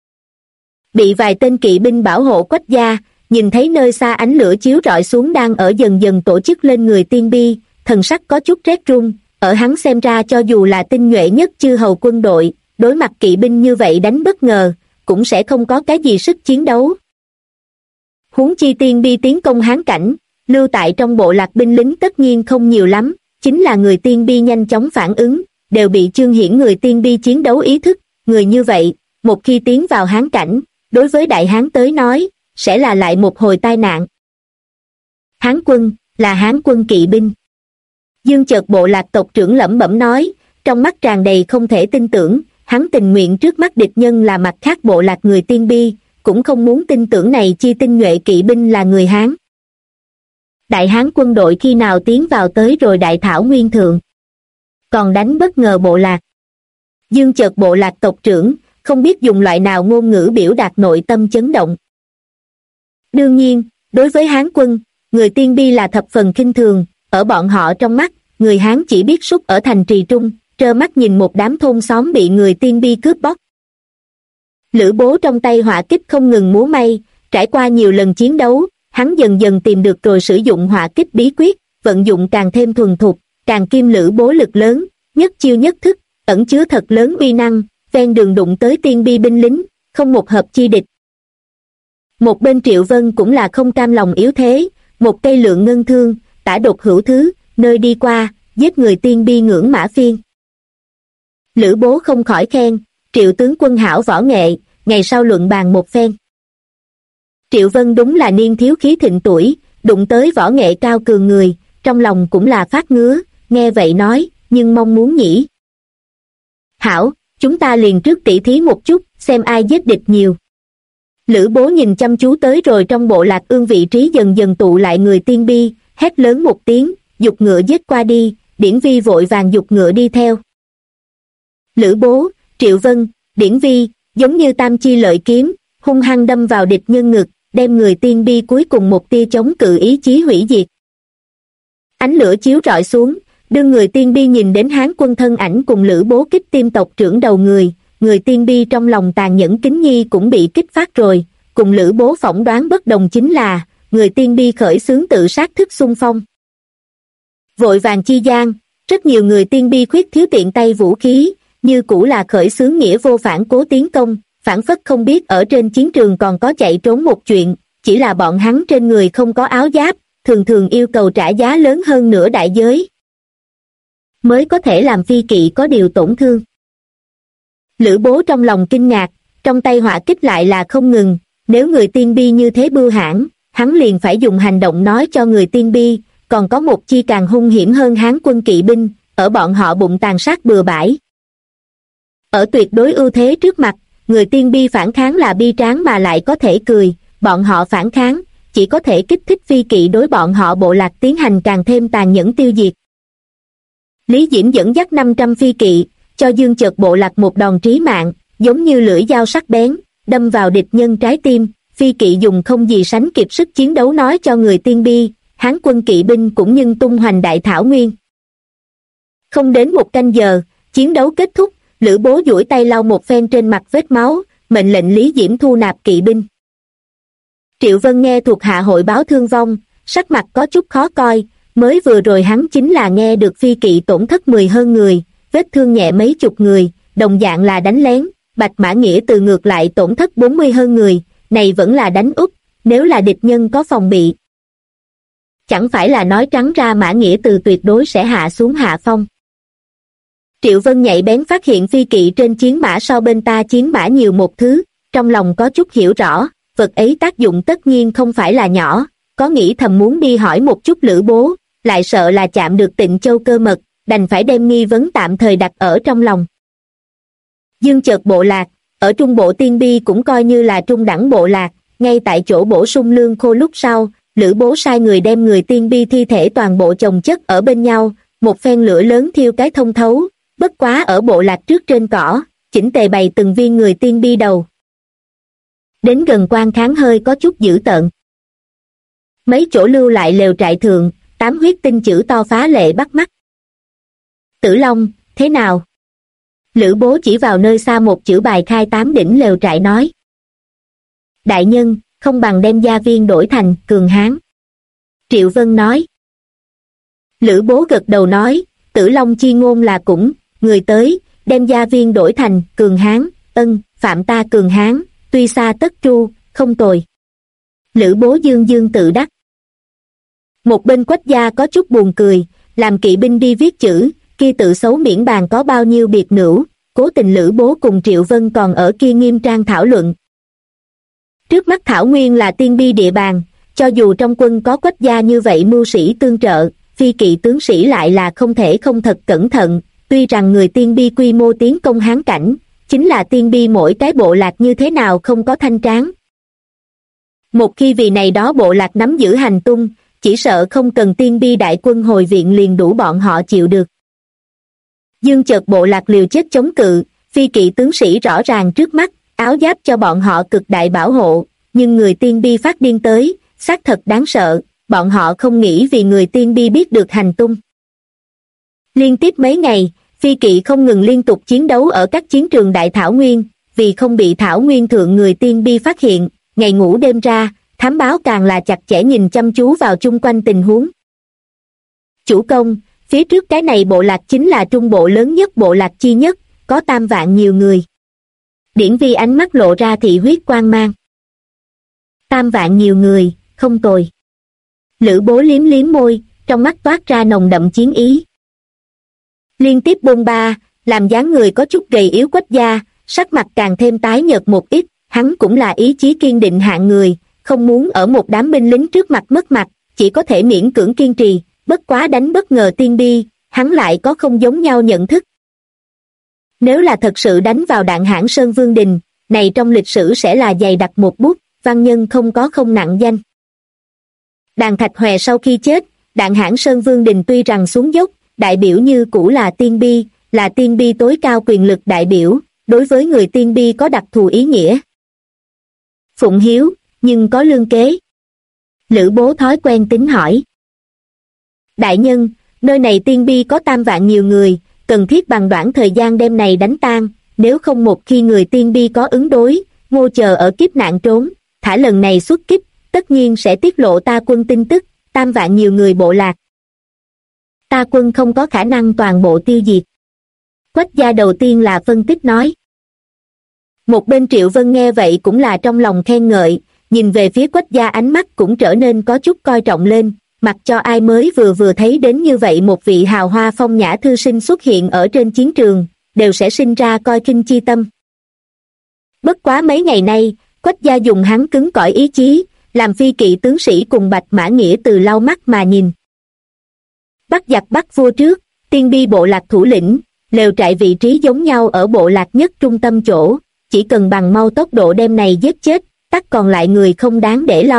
Bị vài tên kỵ binh bảo hộ Quách gia, nhìn thấy nơi xa ánh lửa chiếu rọi xuống đang ở dần dần tổ chức lên người tiên bi, thần sắc có chút rét run, ở hắn xem ra cho dù là tinh nhuệ nhất chư hầu quân đội, đối mặt kỵ binh như vậy đánh bất ngờ, cũng sẽ không có cái gì sức chiến đấu. Huống chi tiên bi tiến công Hán cảnh, lưu tại trong bộ lạc binh lính tất nhiên không nhiều lắm, chính là người tiên bi nhanh chóng phản ứng, đều bị chương hiển người tiên bi chiến đấu ý thức, người như vậy, một khi tiến vào Hán cảnh, đối với Đại Hán tới nói, sẽ là lại một hồi tai nạn. Hán quân, là Hán quân kỵ binh. Dương Chợt bộ lạc tộc trưởng lẩm bẩm nói, trong mắt tràn đầy không thể tin tưởng, hắn tình nguyện trước mắt địch nhân là mặt khác bộ lạc người tiên bi, cũng không muốn tin tưởng này chi tinh nhuệ kỵ binh là người Hán. Đại Hán quân đội khi nào tiến vào tới rồi Đại Thảo Nguyên thượng, còn đánh bất ngờ bộ lạc. Dương Chợt bộ lạc tộc trưởng, không biết dùng loại nào ngôn ngữ biểu đạt nội tâm chấn động. Đương nhiên, đối với Hán quân, người tiên bi là thập phần khinh thường, ở bọn họ trong mắt, người Hán chỉ biết súc ở thành trì trung, trơ mắt nhìn một đám thôn xóm bị người tiên bi cướp bóc. Lữ Bố trong tay hỏa kích không ngừng múa may, trải qua nhiều lần chiến đấu, hắn dần dần tìm được rồi sử dụng hỏa kích bí quyết, vận dụng càng thêm thuần thục, càng kim Lữ Bố lực lớn, nhất chiêu nhất thức, ẩn chứa thật lớn uy năng, ven đường đụng tới tiên bi binh lính, không một hợp chi địch. Một bên Triệu Vân cũng là không cam lòng yếu thế, một cây lượng ngân thương, tả đột hữu thứ, nơi đi qua, giết người tiên bi ngưỡng mã phiên. Lữ Bố không khỏi khen, Triệu tướng quân hảo võ nghệ, ngày sau luận bàn một phen. Triệu Vân đúng là niên thiếu khí thịnh tuổi, đụng tới võ nghệ cao cường người, trong lòng cũng là phát ngứa, nghe vậy nói, nhưng mong muốn nhỉ. Hảo, chúng ta liền trước tỉ thí một chút, xem ai giết địch nhiều. Lữ Bố nhìn chăm chú tới rồi trong bộ lạc ương vị trí dần dần tụ lại người tiên bi, hét lớn một tiếng, giục ngựa giết qua đi, Điển Vi vội vàng giục ngựa đi theo. Lữ Bố, Triệu Vân, Điển Vi, giống như tam chi lợi kiếm, hung hăng đâm vào địch nhân ngực, đem người tiên bi cuối cùng một tia chống cự ý chí hủy diệt. Ánh lửa chiếu rọi xuống, đương người tiên bi nhìn đến Hán quân thân ảnh cùng Lữ Bố kích tim tộc trưởng đầu người tiên bi trong lòng tàn nhẫn kính nhi cũng bị kích phát rồi, cùng Lữ Bố phỏng đoán bất đồng chính là, người tiên bi khởi xướng tự sát thức xung phong. Vội vàng chi gian, rất nhiều người tiên bi khuyết thiếu tiện tay vũ khí, như cũ là khởi xướng nghĩa vô phản cố tiến công, phản phất không biết ở trên chiến trường còn có chạy trốn một chuyện, chỉ là bọn hắn trên người không có áo giáp, thường thường yêu cầu trả giá lớn hơn nửa đại giới, mới có thể làm phi kỵ có điều tổn thương. Lữ Bố trong lòng kinh ngạc, trong tay hỏa kích lại là không ngừng, nếu người tiên bi như thế bưu hãn, hắn liền phải dùng hành động nói cho người tiên bi, còn có một chi càng hung hiểm hơn Hán quân kỵ binh, ở bọn họ bụng tàn sát bừa bãi. Ở tuyệt đối ưu thế trước mặt, người tiên bi phản kháng là bi tráng mà lại có thể cười, bọn họ phản kháng, chỉ có thể kích thích phi kỵ đối bọn họ bộ lạc tiến hành càng thêm tàn nhẫn tiêu diệt. Lý Diễm dẫn dắt 500 phi kỵ, cho Dương Chợt bộ lạc một đòn trí mạng, giống như lưỡi dao sắc bén, đâm vào địch nhân trái tim. Phi kỵ dùng không gì sánh kịp sức chiến đấu nói cho người Tiên Bi, Hán quân kỵ binh cũng nhưng tung hoành đại thảo nguyên. Không đến một canh giờ, chiến đấu kết thúc, Lữ Bố duỗi tay lau một phen trên mặt vết máu, mệnh lệnh Lý Diễm thu nạp kỵ binh. Triệu Vân nghe thuộc hạ hội báo thương vong, sắc mặt có chút khó coi, mới vừa rồi hắn chính là nghe được phi kỵ tổn thất 10 hơn người, vết thương nhẹ mấy chục người, đồng dạng là đánh lén, Bạch Mã Nghĩa Từ ngược lại tổn thất 40 hơn người, này vẫn là đánh úp, nếu là địch nhân có phòng bị. Chẳng phải là nói trắng ra Mã Nghĩa Từ tuyệt đối sẽ hạ xuống hạ phong. Triệu Vân nhạy bén phát hiện phi kỵ trên chiến mã sau bên ta chiến mã nhiều một thứ, trong lòng có chút hiểu rõ, vật ấy tác dụng tất nhiên không phải là nhỏ, có nghĩ thầm muốn đi hỏi một chút Lữ Bố, lại sợ là chạm được Tịnh Châu cơ mật, đành phải đem nghi vấn tạm thời đặt ở trong lòng. Dương Chợt bộ lạc, ở trung bộ Tiên Bi cũng coi như là trung đẳng bộ lạc, ngay tại chỗ bổ sung lương khô lúc sau, Lữ Bố sai người đem người Tiên Bi thi thể toàn bộ chồng chất ở bên nhau, một phen lửa lớn thiêu cái thông thấu, bất quá ở bộ lạc trước trên cỏ, chỉnh tề bày từng viên người Tiên Bi đầu. Đến gần quan kháng hơi có chút dữ tợn. Mấy chỗ lưu lại lều trại thượng, 8 huyết tinh chữ to phá lệ bắt mắt. Tử Long, thế nào? Lữ Bố chỉ vào nơi xa một chữ bài khai 8 đỉnh lều trại nói. Đại nhân, không bằng đem gia viên đổi thành Cường Hán. Triệu Vân nói. Lữ Bố gật đầu nói, Tử Long chi ngôn là cũng, người tới, đem gia viên đổi thành Cường Hán, phạm ta Cường Hán, tuy xa tất tru, không tồi. Lữ Bố dương dương tự đắc. Một bên Quách gia có chút buồn cười, làm kỵ binh đi viết chữ, kia tự xấu miễn bàn có bao nhiêu biệt nữ, cố tình Lữ Bố cùng Triệu Vân còn ở kia nghiêm trang thảo luận. Trước mắt Thảo Nguyên là Tiên Bi địa bàn, cho dù trong quân có Quách gia như vậy mưu sĩ tương trợ, phi kỵ tướng sĩ lại là không thể không thật cẩn thận, tuy rằng người Tiên Bi quy mô tiến công Hán cảnh, chính là Tiên Bi mỗi cái bộ lạc như thế nào không có thanh tráng. Một khi vì này đó bộ lạc nắm giữ hành tung, chỉ sợ không cần Tiên Bi đại quân hồi viện liền đủ bọn họ chịu được. Dương Chợt bộ lạc liều chết chống cự, phi kỵ tướng sĩ rõ ràng trước mắt, áo giáp cho bọn họ cực đại bảo hộ, nhưng người Tiên Bi phát điên tới, xác thật đáng sợ, bọn họ không nghĩ vì người Tiên Bi biết được hành tung. Liên tiếp mấy ngày, phi kỵ không ngừng liên tục chiến đấu ở các chiến trường Đại Thảo Nguyên, vì không bị Thảo Nguyên thượng người Tiên Bi phát hiện, ngày ngủ đêm ra, thám báo càng là chặt chẽ nhìn chăm chú vào chung quanh tình huống. Chủ công, phía trước cái này bộ lạc chính là trung bộ lớn nhất bộ lạc chi nhất, có 3 vạn nhiều người. Điển Vi ánh mắt lộ ra thị huyết quang mang. 3 vạn nhiều người, không tồi. Lữ Bố liếm liếm môi, trong mắt toát ra nồng đậm chiến ý. Liên tiếp bôn ba, làm dáng người có chút gầy yếu Quách gia, sắc mặt càng thêm tái nhợt một ít, hắn cũng là ý chí kiên định hạng người, không muốn ở một đám binh lính trước mặt mất mặt, chỉ có thể miễn cưỡng kiên trì, bất quá đánh bất ngờ Tiên Bi, hắn lại có không giống nhau nhận thức. Nếu là thật sự đánh vào Đạn Hãn Sơn Vương Đình, này trong lịch sử sẽ là dày đặc một bút, văn nhân không có không nặng danh. Đàn Thạch Hòe sau khi chết, Đạn Hãn Sơn Vương Đình tuy rằng xuống dốc, đại biểu như cũ là Tiên Bi tối cao quyền lực đại biểu, đối với người Tiên Bi có đặc thù ý nghĩa. Phụng hiếu, nhưng có lương kế. Lữ Bố thói quen tính hỏi. Đại nhân, nơi này Tiên Bi có 3 vạn nhiều người, cần thiết bằng đoạn thời gian đêm này đánh tan, nếu không một khi người Tiên Bi có ứng đối, ngô chờ ở kiếp nạn trốn, thả lần này xuất kích, tất nhiên sẽ tiết lộ ta quân tin tức, 3 vạn nhiều người bộ lạc. Ta quân không có khả năng toàn bộ tiêu diệt. Quách gia đầu tiên là phân tích nói. Một bên Triệu Vân nghe vậy cũng là trong lòng khen ngợi, nhìn về phía Quách gia ánh mắt cũng trở nên có chút coi trọng lên, mặc cho ai mới vừa thấy đến như vậy một vị hào hoa phong nhã thư sinh xuất hiện ở trên chiến trường, đều sẽ sinh ra coi khinh chi tâm. Bất quá mấy ngày nay, Quách gia dùng hắn cứng cỏi ý chí, làm phi kỵ tướng sĩ cùng Bạch Mã Nghĩa Từ lau mắt mà nhìn. Bắt giặc bắt vua trước, Tiên Bi bộ lạc thủ lĩnh, lều trại vị trí giống nhau ở bộ lạc nhất trung tâm chỗ, chỉ cần bằng mau tốc độ đem này giết chết, tất còn lại người không đáng để lo,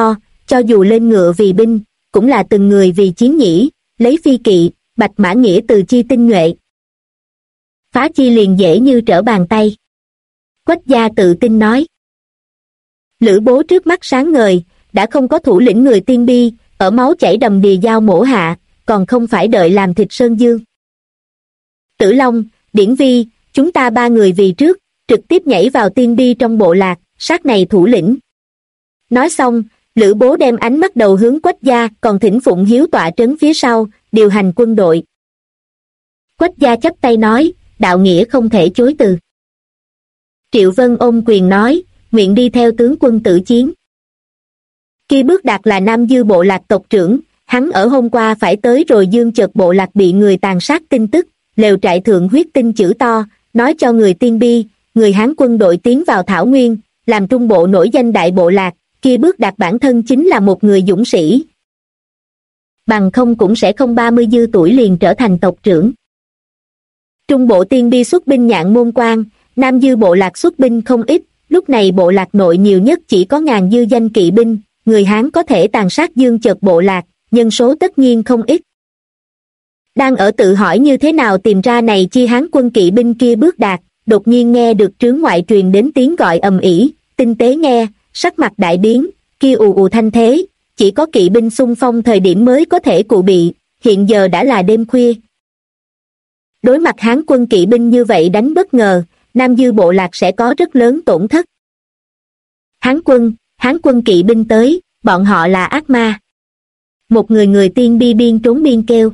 cho dù lên ngựa vì binh, cũng là từng người vì chiến nhỉ, lấy phi kỵ, bạch mã nghĩa từ chi tinh nhuệ. Phá chi liền dễ như trở bàn tay. Quách gia tự tin nói. Lữ Bố trước mắt sáng ngời, đã không có thủ lĩnh người Tiên Bi, ở máu chảy đầm đìa dao mổ hạ, còn không phải đợi làm thịt Sơn Dương. Tử Long, Điển Vi, chúng ta ba người vì trước, trực tiếp nhảy vào Tiên Bi trong bộ lạc, sát này thủ lĩnh. Nói xong, Lữ Bố đem ánh mắt đầu hướng Quách gia, còn thỉnh Phụng Hiếu tọa trấn phía sau, điều hành quân đội. Quách gia chắp tay nói, đạo nghĩa không thể chối từ. Triệu Vân ôm quyền nói, nguyện đi theo tướng quân tử chiến. Kỳ Bước Đạt là Nam Dư bộ lạc tộc trưởng, hắn ở hôm qua phải tới rồi Dương Chợt bộ lạc bị người tàn sát tin tức, lều trại thượng huyết tinh chữ to, nói cho người Tiên Bi, người Hán quân đội tiến vào Thảo Nguyên, làm trung bộ nổi danh đại bộ lạc, Kỳ Bước Đạt bản thân chính là một người dũng sĩ. Bằng không cũng sẽ không 30 dư tuổi liền trở thành tộc trưởng. Trung bộ Tiên Bi xuất binh Nhạn Môn Quan, Nam Dư bộ lạc xuất binh không ít, lúc này bộ lạc nội nhiều nhất chỉ có ngàn dư danh kỵ binh, người Hán có thể tàn sát Dương Chợt bộ lạc, nhân số tất nhiên không ít. Đang ở tự hỏi như thế nào tìm ra này chi Hán quân kỵ binh kia Bước Đạt, đột nhiên nghe được trướng ngoại truyền đến tiếng gọi ầm ĩ, tinh tế nghe, sắc mặt đại biến, kia ù ù thanh thế, chỉ có kỵ binh xung phong thời điểm mới có thể cụ bị, hiện giờ đã là đêm khuya. Đối mặt Hán quân kỵ binh như vậy đánh bất ngờ, Nam Dư bộ lạc sẽ có rất lớn tổn thất. Hán quân kỵ binh tới, bọn họ là ác ma. Một người Tiên Bi biên trốn biên kêu.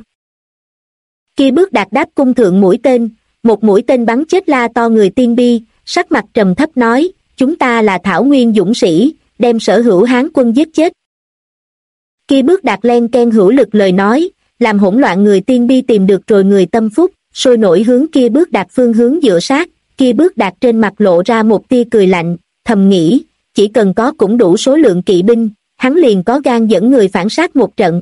Kỳ Bước Đạt đáp cung thượng mũi tên, một mũi tên bắn chết la to người Tiên Bi, sắc mặt trầm thấp nói, chúng ta là Thảo Nguyên dũng sĩ, đem sở hữu Hán quân giết chết. Kỳ Bước Đạt len ken hữu lực lời nói, làm hỗn loạn người Tiên Bi tìm được rồi người tâm phúc, sôi nổi hướng Kỳ Bước Đạt phương hướng dựa sát. Kỳ Bước Đạt trên mặt lộ ra một tia cười lạnh, thầm nghĩ, chỉ cần có cũng đủ số lượng kỵ binh, hắn liền có gan dẫn người phản sát một trận.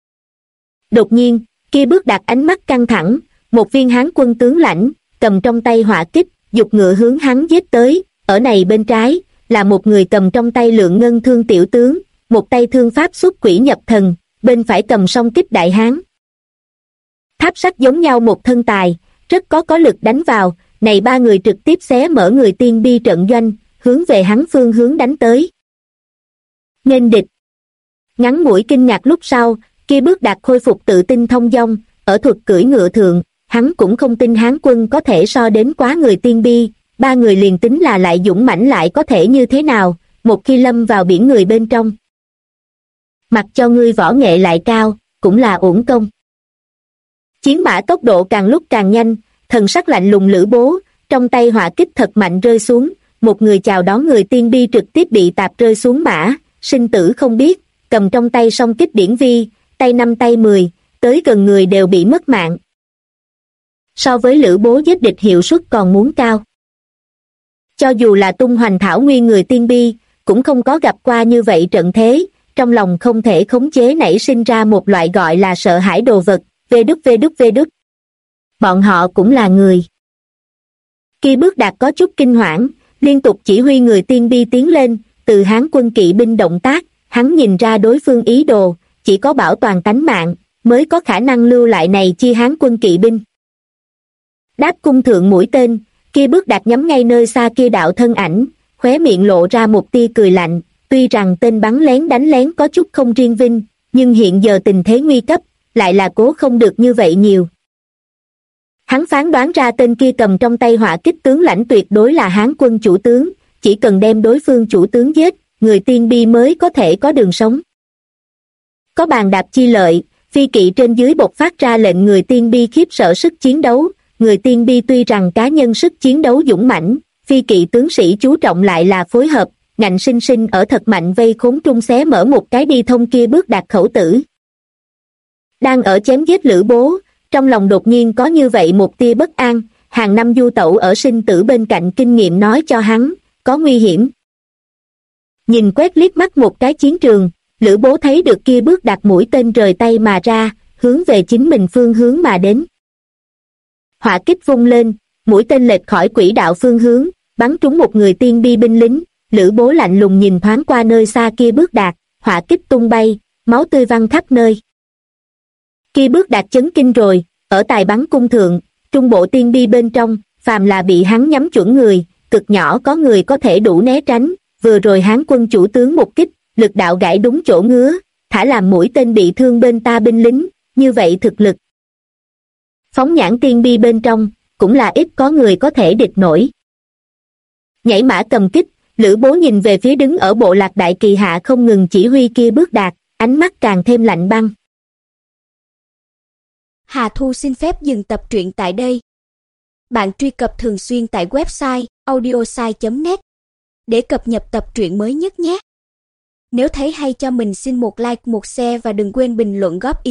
Đột nhiên, Kỳ Bước Đạt ánh mắt căng thẳng, một viên Hán quân tướng lãnh, cầm trong tay hỏa kích, giục ngựa hướng hắn giết tới, ở này bên trái, là một người cầm trong tay lượng ngân thương tiểu tướng, một tay thương pháp xuất quỷ nhập thần, bên phải cầm song kích đại hán. Tháp sắt giống nhau một thân tài, rất có lực đánh vào, này ba người trực tiếp xé mở người Tiên Bi trận doanh, hướng về hắn phương hướng đánh tới. Nghênh địch. Ngắn ngủi kinh ngạc lúc sau, Kỳ Bước Đạt khôi phục tự tin thông dong, ở thuật cưỡi ngựa thượng, hắn cũng không tin Hán quân có thể so đến quá người Tiên Bi, ba người liền tính là lại dũng mãnh lại có thể như thế nào, một khi lâm vào biển người bên trong. Mặc cho ngươi võ nghệ lại cao, cũng là uổng công. Chiến mã tốc độ càng lúc càng nhanh, thần sắc lạnh lùng Lữ Bố, trong tay hỏa kích thật mạnh rơi xuống, một người chào đón người Tiên Bi trực tiếp bị tạp rơi xuống mã, sinh tử không biết, cầm trong tay song kích Điển Vi, tay 5 tay 10, tới gần người đều bị mất mạng. So với Lữ Bố giết địch hiệu suất còn muốn cao. Cho dù là tung hoành Thảo Nguyên người Tiên Bi, cũng không có gặp qua như vậy trận thế, trong lòng không thể khống chế nảy sinh ra một loại gọi là sợ hãi đồ vật, vê đút. Bọn họ cũng là người. Kỳ Bước Đạt có chút kinh hoảng, liên tục chỉ huy người Tiên Bi tiến lên, từ Hán quân kỵ binh động tác, hắn nhìn ra đối phương ý đồ, chỉ có bảo toàn tánh mạng, mới có khả năng lưu lại này chi Hán quân kỵ binh. Đáp cung thượng mũi tên, Kỳ Bước Đạt nhắm ngay nơi xa kia đạo thân ảnh, khóe miệng lộ ra một tia cười lạnh, tuy rằng tên bắn lén đánh lén có chút không riêng vinh, nhưng hiện giờ tình thế nguy cấp, lại là cố không được như vậy nhiều. Hắn phán đoán ra tên kia cầm trong tay hỏa kích tướng lãnh tuyệt đối là Hán quân chủ tướng, chỉ cần đem đối phương chủ tướng giết, người Tiên Bi mới có thể có đường sống. Có bàn đạp chi lợi, phi kỵ trên dưới bộc phát ra lệnh người Tiên Bi khiếp sợ sức chiến đấu, người Tiên Bi tuy rằng cá nhân sức chiến đấu dũng mãnh, phi kỵ tướng sĩ chú trọng lại là phối hợp, ngạnh sinh sinh ở thật mạnh vây khốn trung xé mở một cái đi thông Kia Bước Đạt khẩu tử. Đang ở chém giết Lữ Bố, trong lòng đột nhiên có như vậy một tia bất an, hàng năm du tẩu ở sinh tử bên cạnh kinh nghiệm nói cho hắn, có nguy hiểm. Nhìn quét liếc mắt một cái chiến trường, Lữ Bố thấy được Kia Bước Đạt mũi tên rời tay mà ra, hướng về chính mình phương hướng mà đến. Hỏa kích vung lên, mũi tên lệch khỏi quỹ đạo phương hướng, bắn trúng một người Tiên Bi binh lính, Lữ Bố lạnh lùng nhìn thoáng qua nơi xa Kia Bước Đạt, hỏa kích tung bay, máu tươi văng khắp nơi. Khi bước đạt chấn kinh rồi, ở tài bắn cung thượng, trung bộ tiên bi bên trong, phàm là bị hắn nhắm chuẩn người, cực nhỏ có người có thể đủ né tránh, vừa rồi Hán quân chủ tướng một kích, lực đạo gãi đúng chỗ ngứa, thả làm mũi tên bị thương bên ta binh lính, như vậy thực lực. Phóng nhãn tiên bi bên trong, cũng là ít có người có thể địch nổi. Nhảy mã cầm kích, Lữ Bố nhìn về phía đứng ở bộ lạc đại kỳ hạ không ngừng chỉ huy kia bước đạt, ánh mắt càng thêm lạnh băng. Hà Thu xin phép dừng tập truyện tại đây. Bạn truy cập thường xuyên tại website audiosai.net để cập nhật tập truyện mới nhất nhé. Nếu thấy hay cho mình xin một like, một share và đừng quên bình luận góp ý.